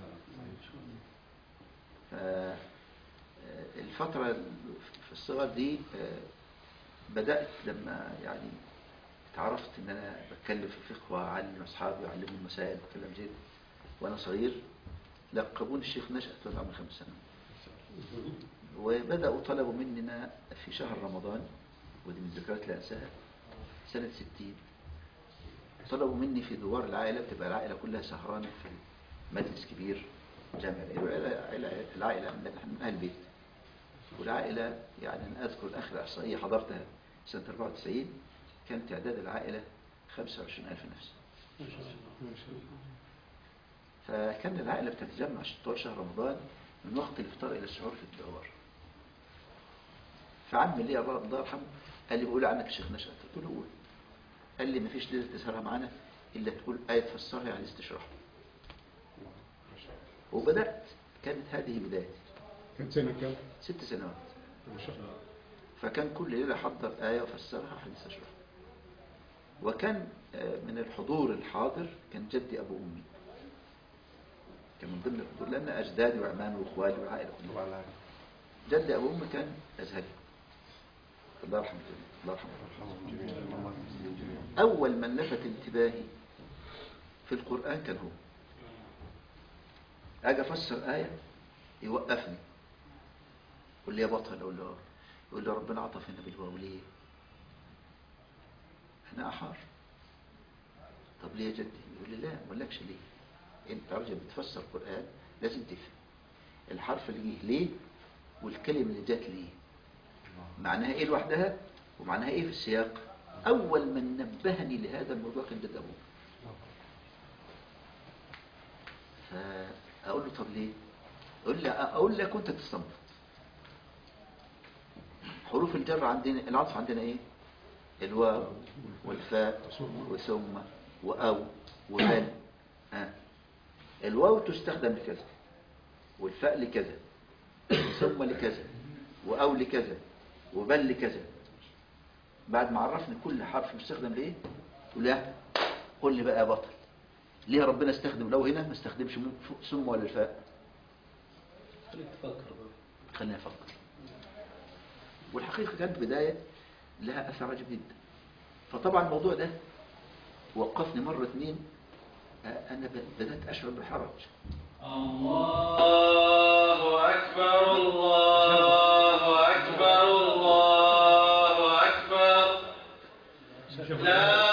الفترة في الصغر دي بدأت لما يعني تعرفت ان انا بتكلم في الفقه واعلم اصحابي واعلمهم المسائل وكلام زي وانا صغير، لقبوني الشيخ نشأت وانا عمري خمس سنوات. وبدأوا طلبوا مننا في شهر رمضان، ودي من الذكريات اللي انساها، سنة ستين، طلبوا مني في دوار العائلة، بتبقى العائلة كلها سهرانة في مجلس كبير جامع العائلة من أهل البيت، والعائلة يعني أنا أذكر آخر إحصائية حضرتها سنة أربعة وتسعين كانت تعداد العائلة خمسة وعشرين ألف نفس. فكان العائلة بتتجمع طول شهر رمضان من وقت الإفطار إلى السحور في الدوار. فعمي لي الله يرحمه قال لي بقول عنك الشيخ نشأت، قلت له قول. قال لي ما فيش ليلة تسهرها معانا إلا تقول آية تفسرها يعني استشراح. وبدأت، كانت هذه بدايتي. كانت سنة كام؟ ست سنوات. ما شاء الله. فكان كل ليلة حضر آية وفسرها حديث استشراح. وكان من الحضور الحاضر كان جدي أبو أمي، كان من ضمن الحضور لأن أجدادي وعمامي وإخوالي والعائلة كلها. جدي أبو أمي كان أزهري، الله يرحمه الله يرحمه. أول من لفت انتباهي في القرآن كان هو. أجي أفسر آية يوقفني يقول لي يا بطل، أقول له يقول لي ربنا عطف هنا بالواو ليه؟ أنا أحار. طب ليه يا جدي؟ يقول لي لا ما اقولكش ليه، أنت راجل بتفسر القرآن لازم تفهم الحرف اللي جه ليه والكلمة اللي جات ليه معناها إيه لوحدها ومعناها إيه في السياق. أول من نبهني لهذا الموضوع كان جد أبوه. فأقول له طب ليه؟ أقول لي أقول لك كنت تستنبط. حروف الجر عندنا العطف عندنا إيه؟ الواو والفاء وثم وأو وبل. آه. الواو تستخدم لكذا والفاء لكذا ثم لكذا وأو لكذا وبل لكذا. بعد ما عرفني كل حرف مستخدم ليه يقول لي قل لي بقى يا بطل ليه ربنا استخدم لو هنا ما استخدمش ثم ولا الفاء؟ خليك تفكر خلينا نفكر. والحقيقة كانت بداية لها أثر عجيب جدا. فطبعا الموضوع ده وقفني مرة اثنين، أنا بدأت أشعر بالحرج. الله أكبر الله أكبر الله أكبر لا